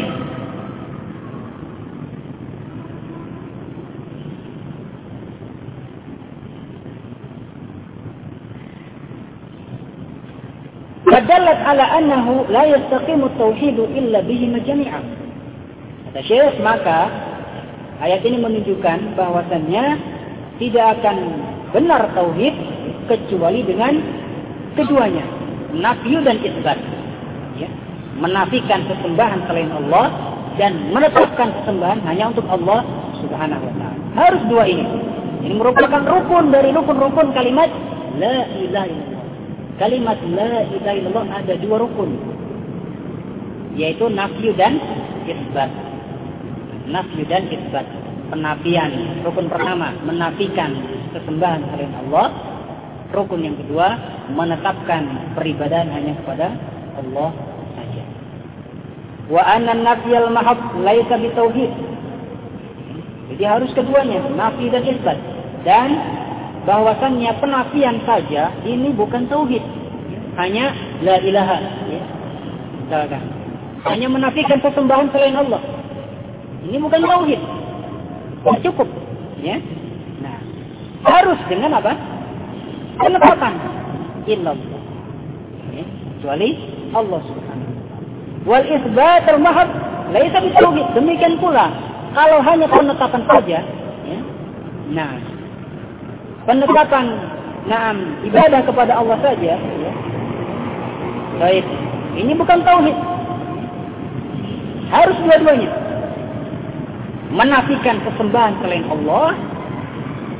[SPEAKER 1] fadallat ala annahu la yastaqimu at-tauhid illa bihi jami'an. Kata Syekh, maka ayat ini menunjukkan bahwasannya tidak akan benar tauhid kecuali dengan keduanya, nafyu dan isbat. Ya, menafikan sesembahan selain Allah dan menetapkan sesembahan hanya untuk Allah Subhanahu wa taala. Harus dua ini. Ini merupakan rukun dari rukun-rukun kalimat la ilaha illallah. Kalimat la ilaha illallah ada dua rukun, yaitu nafyu dan isbat. Nafyu dan isbat, penafian. Rukun pertama, menafikan sesembahan selain Allah. Rukun yang kedua, menetapkan peribadahan hanya kepada Allah saja. Wa anna nafyal mahab laisa bitauhid. Jadi harus keduanya, nafi dan isbat. Dan bahwasannya penafian saja ini bukan tauhid, hanya la ilaha, ya. Misalkan hanya menafikan sesembahan selain Allah, ini bukan tauhid, tidak cukup, ya. Nah, harus dengan apa? Penetapan illallah, ya, kecuali Allah Subhanahu. Wal isbat al mahab laisa bitauhid. Demikian pula kalau hanya penetapan saja, ya. Nah, penetapan naam ibadah kepada Allah saja, ya. Baik, ini bukan tauhid. Harus dua-duanya. Menafikan kesembahan selain Allah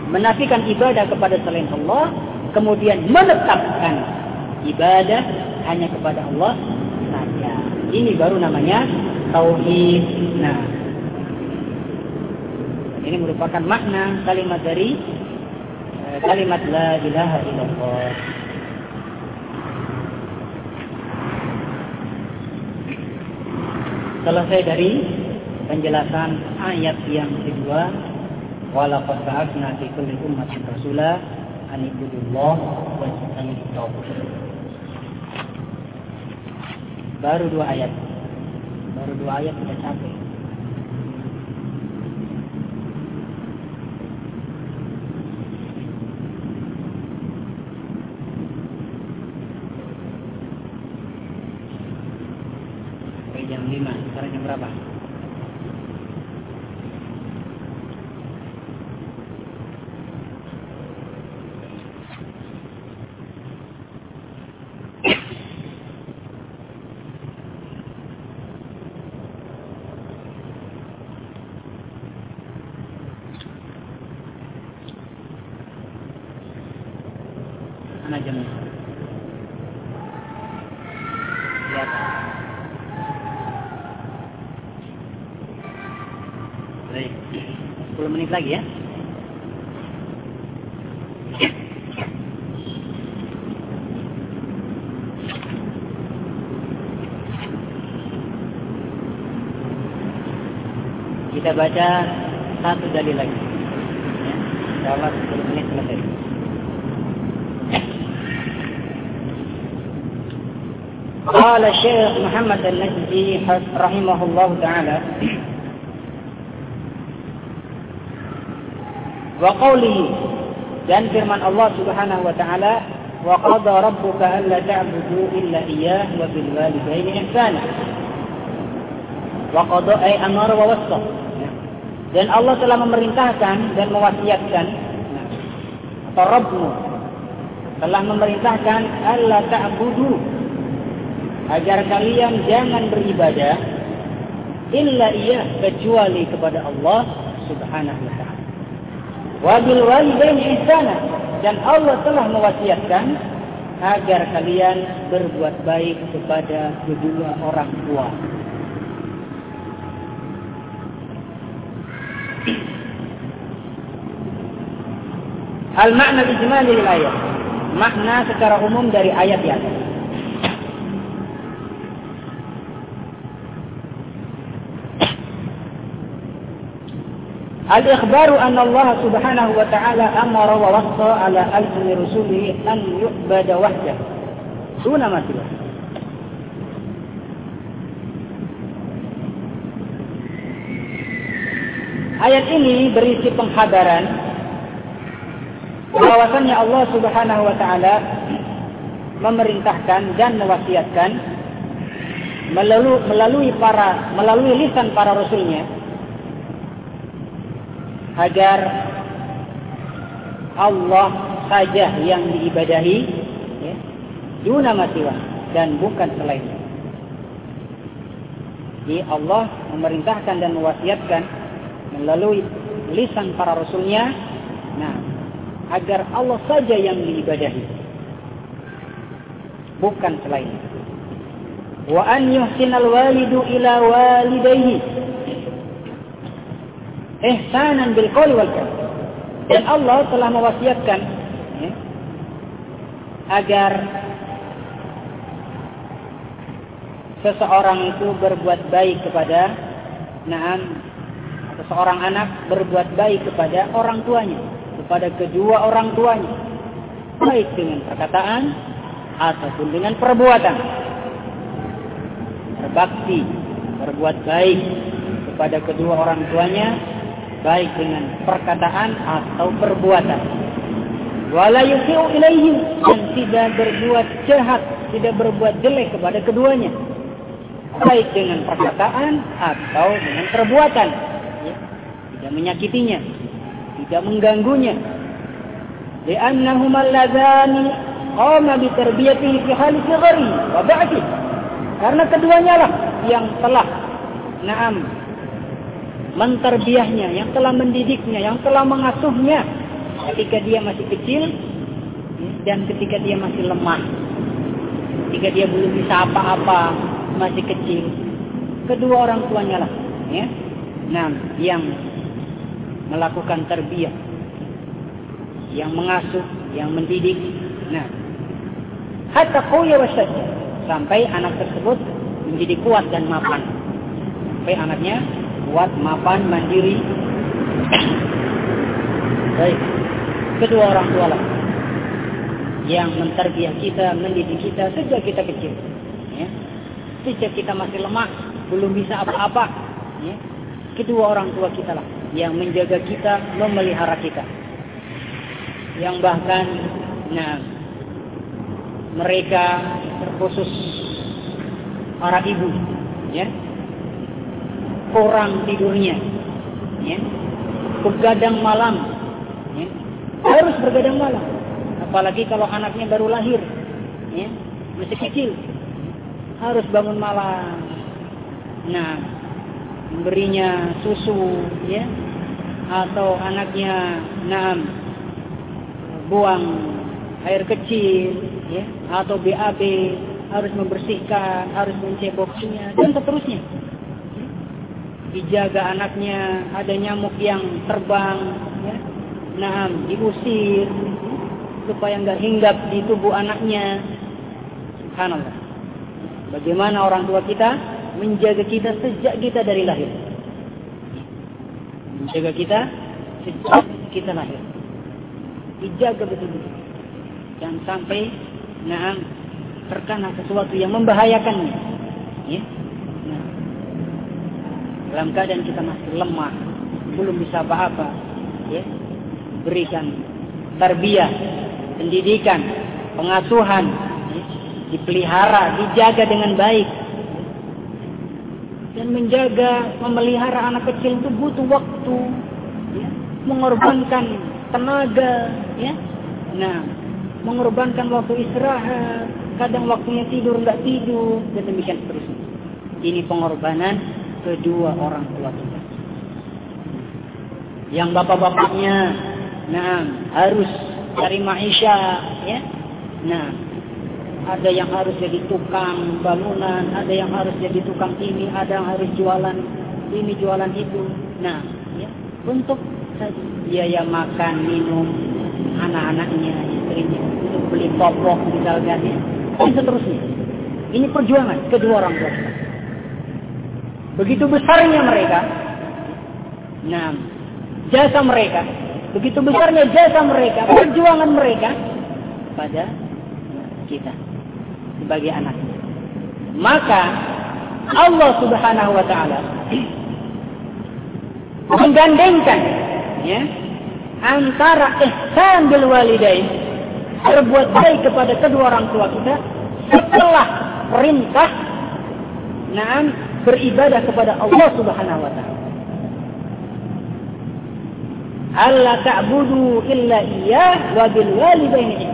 [SPEAKER 1] menafikan ibadah kepada selain Allah, kemudian menetapkan ibadah hanya kepada Allah saja. Ini baru namanya tauhid. Nah, ini merupakan makna kalimat dari eh, kalimat la ilaha illallah. Selesai dari penjelasan ayat yang kedua, walaqad ba'atsna fi kulli ummatin rasula an ibudullah wa ijtanibut taghut. Baru dua ayat. Baru dua ayat sudah capek. Jam lima, sekarang jam berapa? Mana jamnya? Lihat. Baik, sepuluh menit lagi ya. Kita baca satu dalil lagi. Ya, insyaallah sepuluh menit selesai. قال الشيخ محمد النجدي رحمه الله تعالى وقوله dan firman Allah Subhanahu wa taala wa qada rabbuka alla ta'budu illa iyyah wa bil walidayni ihsana wa qada ay amara wa wassa, dan Allah telah memerintahkan dan mewasiatkan atau Rabbmu telah memerintahkan alla ta'budu agar kalian jangan beribadah illa iyyah kecuali kepada Allah Subhanahu wa taala. Wa bil walidaini ihsana, dan Allah telah mewasiatkan agar kalian berbuat baik kepada kedua orang tua. Al makna ijmali lil ayat, makna secara umum dari ayat yang Al-ikhbaru anna Allah subhanahu wa ta'ala amara wa wassa ala alsani rusulihi an yu'bada wahdah duna ma siwa. Ayat ini berisi pengkhabaran bahwasannya Allah subhanahu wa ta'ala memerintahkan dan mewasiatkan melalui, melalui para melalui lisan para rasulnya agar Allah saja yang diibadahi, ya, duna ma siwa, dan bukan selainnya. Jadi Allah memerintahkan dan mewasiatkan melalui lisan para rasulnya, nah, agar Allah saja yang diibadahi, bukan selainnya. Wa an yuhsinal walidu ila walidayhi ihsanan bil qawli wal fi'l, dan Allah telah mewasiatkan, ya, agar seseorang itu berbuat baik kepada na'am atau seorang anak berbuat baik kepada orang tuanya, kepada kedua orang tuanya, baik dengan perkataan ataupun dengan perbuatan. Berbakti, berbuat baik kepada kedua orang tuanya, baik dengan perkataan atau perbuatan. Wala yusi'u ilaihim, dan tidak berbuat jahat, tidak berbuat jelek kepada keduanya, baik dengan perkataan atau dengan perbuatan, ya, tidak menyakitinya, tidak mengganggunya. Li'annahuma alladzani qama bi tarbiyatihi fi hali sighari wa ba'di, karena keduanya lah yang telah na'am menterbiahnya, yang telah mendidiknya, yang telah mengasuhnya ketika dia masih kecil dan ketika dia masih lemah, ketika dia belum bisa apa-apa, masih kecil, kedua orang tuanya lah, ya, nah, yang melakukan tarbiyah, yang mengasuh, yang mendidik, nah, hatta qawiya wa syadda, sampai anak tersebut menjadi kuat dan mapan, sampai anaknya kuat, mapan, mandiri. Baik, kedua orang tua lah yang mentarbiyah kita, mendidik kita sejak kita kecil, ya. Sejak kita masih lemah, belum bisa apa-apa, ya. Kedua orang tua kita lah yang menjaga kita, memelihara kita, yang bahkan, nah, mereka terkhusus para ibu, ya, kurang tidurnya, ya, begadang malam, ya, harus begadang malam, apalagi kalau anaknya baru lahir, ya, masih kecil, harus bangun malam, nah, memberinya susu, ya, atau anaknya, nah, buang air kecil, ya, atau B A B, harus membersihkan, harus menceboknya, dan seterusnya. Dijaga anaknya, ada nyamuk yang terbang, ya, nah, diusir, supaya nggak hinggap di tubuh anaknya. Subhanallah. Bagaimana orang tua kita menjaga kita sejak kita dari lahir, menjaga kita sejak kita lahir, dijaga betul-betul, jangan sampai, nah, terkena sesuatu yang membahayakannya, ya. Nah, dalam keadaan kita masih lemah, belum bisa apa-apa, ya, berikan tarbiyah, pendidikan, pengasuhan, ya, dipelihara, dijaga dengan baik. Dan menjaga, memelihara anak kecil itu butuh waktu, ya, mengorbankan tenaga, ya, nah, mengorbankan waktu istirahat, kadang waktunya tidur nggak tidur, dan demikian seterusnya. Ini pengorbanan kedua orang tua kita. Yang bapak-bapaknya, nah, harus cari maisha, ya, nah, ada yang harus jadi tukang bangunan, ada yang harus jadi tukang ini, ada yang harus jualan ini, jualan itu. Nah, ya, untuk biaya makan, minum anak-anaknya, istrinya, untuk beli popok misalnya, ya, dan seterusnya. Ini perjuangan kedua orang tua kita. Begitu besarnya mereka, nah, jasa mereka, begitu besarnya jasa mereka, perjuangan mereka pada kita sebagai anak. Maka Allah Subhanahu wa taala menggandengkan, ya, antara ihsan bil walidain, berbuat baik kepada kedua orang tua kita, setelah perintah, nah, beribadah kepada Allah Subhanahu wa taala. Alla ta'budu illa iyyah wa bil walidaini ihsan.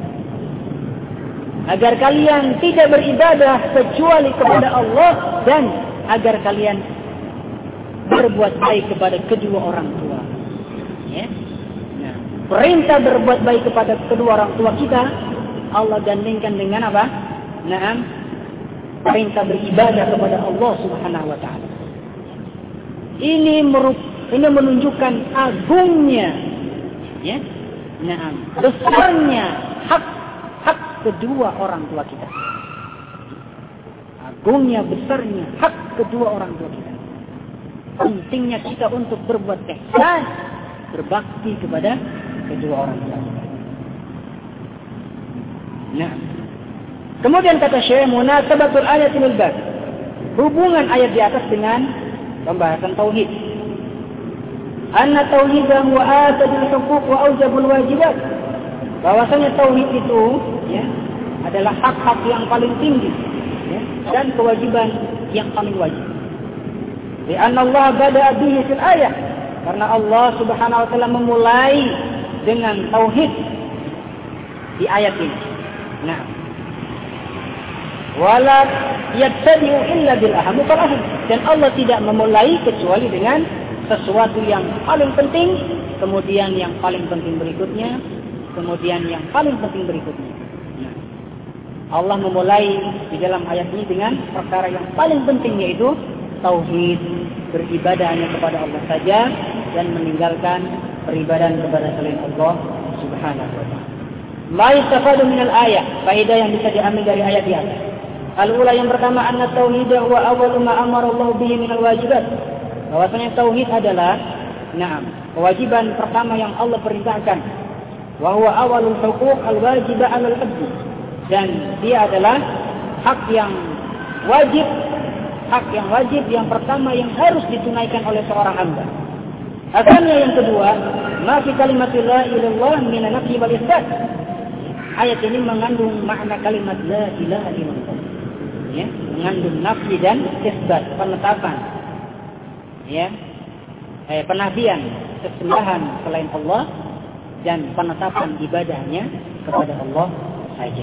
[SPEAKER 1] Agar kalian tidak beribadah kecuali kepada Allah, dan agar kalian berbuat baik kepada kedua orang tua. Ya. Nah, perintah berbuat baik kepada kedua orang tua kita, Allah gandengkan dengan apa? Nah, perintah beribadah kepada Allah Subhanahu wa taala. Ini merup, ini menunjukkan agungnya, ya, nah, besarnya hak hak kedua orang tua kita. Agungnya, besarnya hak kedua orang tua kita. Pentingnya kita untuk berbuat ihsan, berbakti kepada kedua orang tua kita. Nah, kemudian kata Syekh, munasabatul ayat lil bab, hubungan ayat di atas dengan pembahasan tauhid. Anna tauhidah wa atadul huquq wa aujabul wajibat. Bahwasanya tauhid itu, ya, adalah hak-hak yang paling tinggi, ya, dan kewajiban yang paling wajib. Karena Allah bada'a bihi fil ayat, karena Allah Subhanahu wa taala memulai dengan tauhid di ayat ini. Nah, wala yabtadi'u illa bil aham fal aham, dan Allah tidak memulai kecuali dengan sesuatu yang paling penting, kemudian yang paling penting berikutnya, kemudian yang paling penting berikutnya. Nah, Allah memulai di dalam ayat ini dengan perkara yang paling penting, yaitu tauhid, beribadah hanya kepada Allah saja dan meninggalkan peribadahan kepada selain Allah Subhanahu wa taala. Ma yastafadu minal ayat, faedah yang bisa diambil dari ayat di atas. Al-ula, yang pertama, anna tauhid huwa awwalu ma amara Allah bihi minal wajibat. Bahwasanya tauhid adalah na'am, kewajiban pertama yang Allah perintahkan. Wa huwa awwalul huquq al-wajibah 'alal 'abd. Dan dia adalah hak yang wajib, hak yang wajib yang pertama yang harus ditunaikan oleh seorang hamba. Asalnya yang kedua, ma fi kalimatil la ilallah min an-nafi wal isbat. Ayat ini mengandung makna kalimat la ilaha illallah. Ya, mengandung nafi dan isbat, penetapan. Ya. Eh, penafian kesembahan selain Allah dan penetapan ibadahnya kepada Allah saja.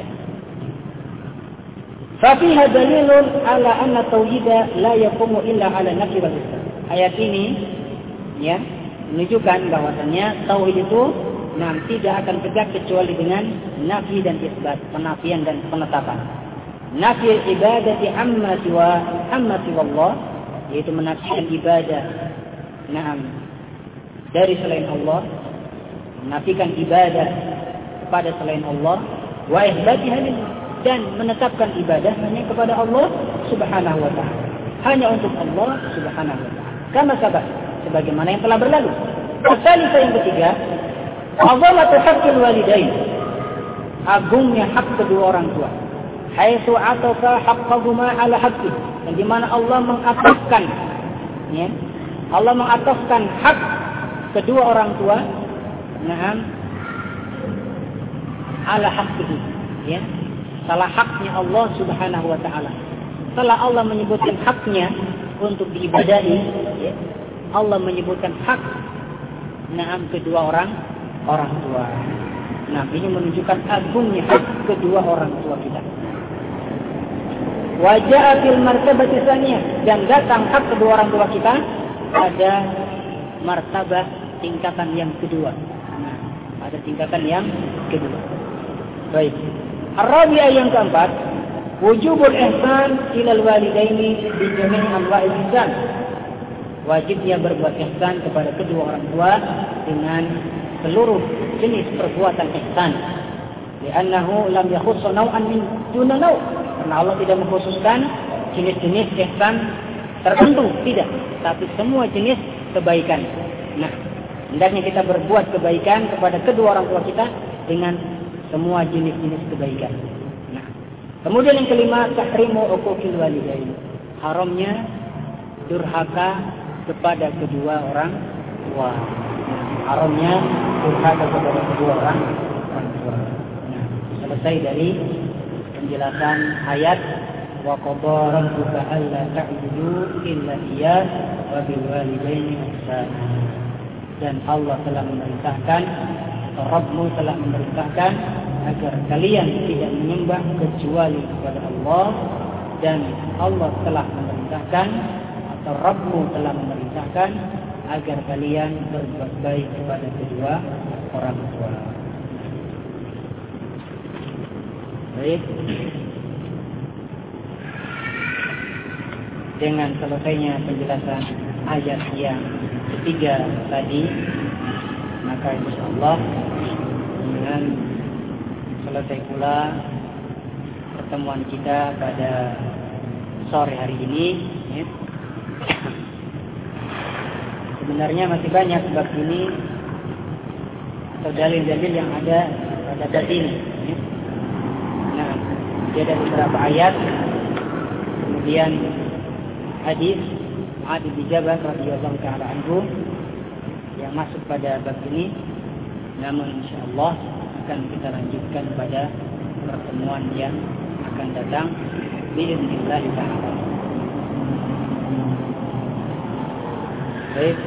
[SPEAKER 1] Fa fiha dalilun ala anna tauhida la yaqumu illa ala nafi wal isbat. Ayat ini ya menunjukkan bahwasannya tauhid itu nah, tidak akan tegak kecuali dengan nafi dan isbat, penafian dan penetapan. Nafi ibadati amma siwa amma siwallah, yaitu menafikan ibadah na'am dari selain Allah, menafikan ibadah kepada selain Allah, wa ihbatiha lillah, dan menetapkan ibadah hanya kepada Allah Subhanahu wa taala, hanya untuk Allah Subhanahu wa taala. Kama sabab, sebagaimana yang telah berlalu. Kesalisa, yang ketiga, azamatu haqqil walidain, agungnya hak kedua orang tua. Haitsu atafa haqqahuma ala haqqi, dan di mana Allah mengatafkan ya, Allah mengatafkan hak kedua orang tua na'am ala haqqihi ya, salah haknya Allah Subhanahu wa taala. Setelah Allah menyebutkan haknya untuk diibadahi ya, Allah menyebutkan hak na'am kedua orang orang tua. Nah, ini menunjukkan agungnya hak kedua orang tua kita. Wajah fil martabati tsaniyah, dan datang hak kedua orang tua kita pada martabah tingkatan yang kedua. Nah, pada tingkatan yang kedua. Baik. Ar-rabi'ah, yang keempat, wujubul ihsan ilal walidaini bi jami' anwa'il ihsan. Wajibnya berbuat ihsan kepada kedua orang tua dengan seluruh jenis perbuatan ihsan. Li'annahu lam yakhussa naw'an min duna naw'. Karena Allah tidak mengkhususkan jenis-jenis ihsan tertentu, tidak, tapi semua jenis kebaikan. Nah, hendaknya kita berbuat kebaikan kepada kedua orang tua kita dengan semua jenis-jenis kebaikan. Nah, kemudian yang kelima, tahrimu uquqil walidain, haramnya durhaka kepada kedua orang tua. Nah, haramnya durhaka kepada kedua orang orang tua. Nah, selesai dari penjelasan ayat wa qadara rabbuka alla ta'budu illa iyyah wa bil walidaini ihsana. Dan Allah telah memerintahkan, atau Rabbmu telah memerintahkan agar kalian tidak menyembah kecuali kepada Allah, dan Allah telah memerintahkan, atau Rabbmu telah memerintahkan agar kalian berbuat baik kepada kedua orang tua. Baik. Dengan selesainya penjelasan ayat yang ketiga tadi, maka insyaallah dengan selesai pula pertemuan kita pada sore hari ini ya. Sebenarnya masih banyak bab ini atau dalil-dalil yang ada pada bab ini ya. Nah, dia ada beberapa ayat, kemudian hadis Adi bin Jabal radhiyallahu taala anhu yang masuk pada bab ini. Namun insyaallah akan kita lanjutkan pada pertemuan yang akan datang biiznillah taala. Baik.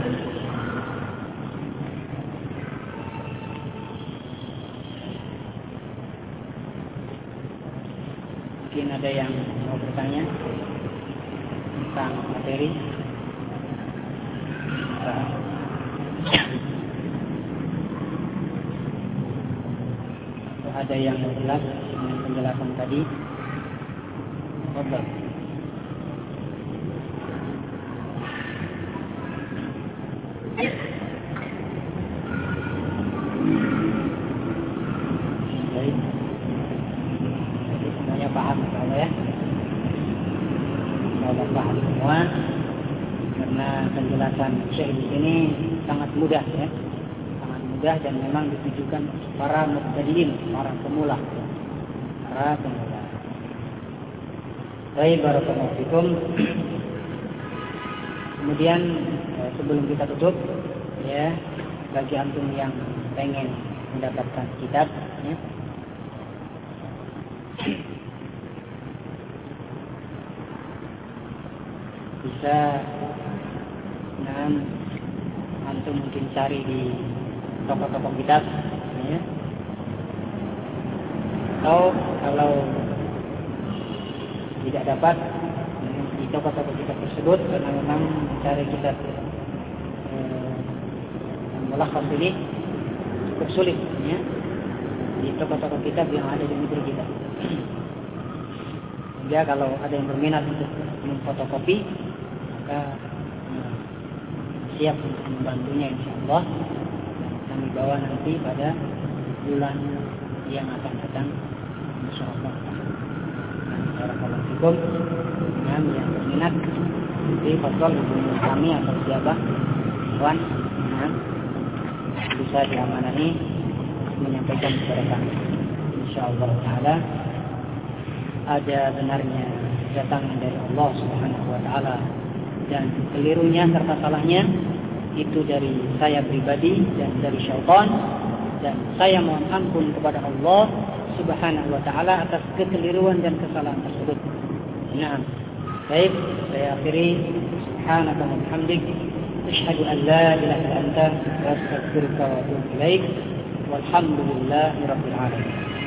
[SPEAKER 1] Mungkin ada yang mau bertanya tentang materi. Ada yang jelas dengan penjelasan tadi? Betul. Baik. Jadi semuanya paham kalau ya. Kalau paham semua, karena penjelasan Syekh di sini sangat mudah ya. Mudah dan memang ditujukan para mubtadiin, para pemula, para pemula. Baik, barakallahu fikum. Kemudian sebelum kita tutup, ya, bagi antum yang pengen mendapatkan kitab, ya, bisa, nah, antum mungkin cari di toko-toko kitab, ya. Atau kalau tidak dapat di toko-toko kitab tersebut, karena memang mencari kitab eh, mulakhas ini cukup sulit, ya, di toko-toko kitab yang ada di negeri kita. Sehingga kalau ada yang berminat untuk memfotokopi, maka eh, siap untuk membantunya, insyaallah. Kami bawa nanti pada bulan yang akan datang, insyaallah. Barakallahu fikum. Yang yang berminat di pasal hubungi kami atau siapa, kawan, nah, bisa diamanani menyampaikan kepada kami. Insyaallah taala ada benarnya datangnya dari Allah Subhanahu wa taala dan kelirunya serta salahnya itu dari saya pribadi dan dari syaitan, dan saya mohon ampun kepada Allah Subhanahu wa taala atas kekeliruan dan kesalahan tersebut. Nah, baik, saya akhiri. Subhanaka wa bihamdik, asyhadu an la ilaha illa anta, astaghfiruka wa atubu ilaik. Walhamdulillahirabbil alamin.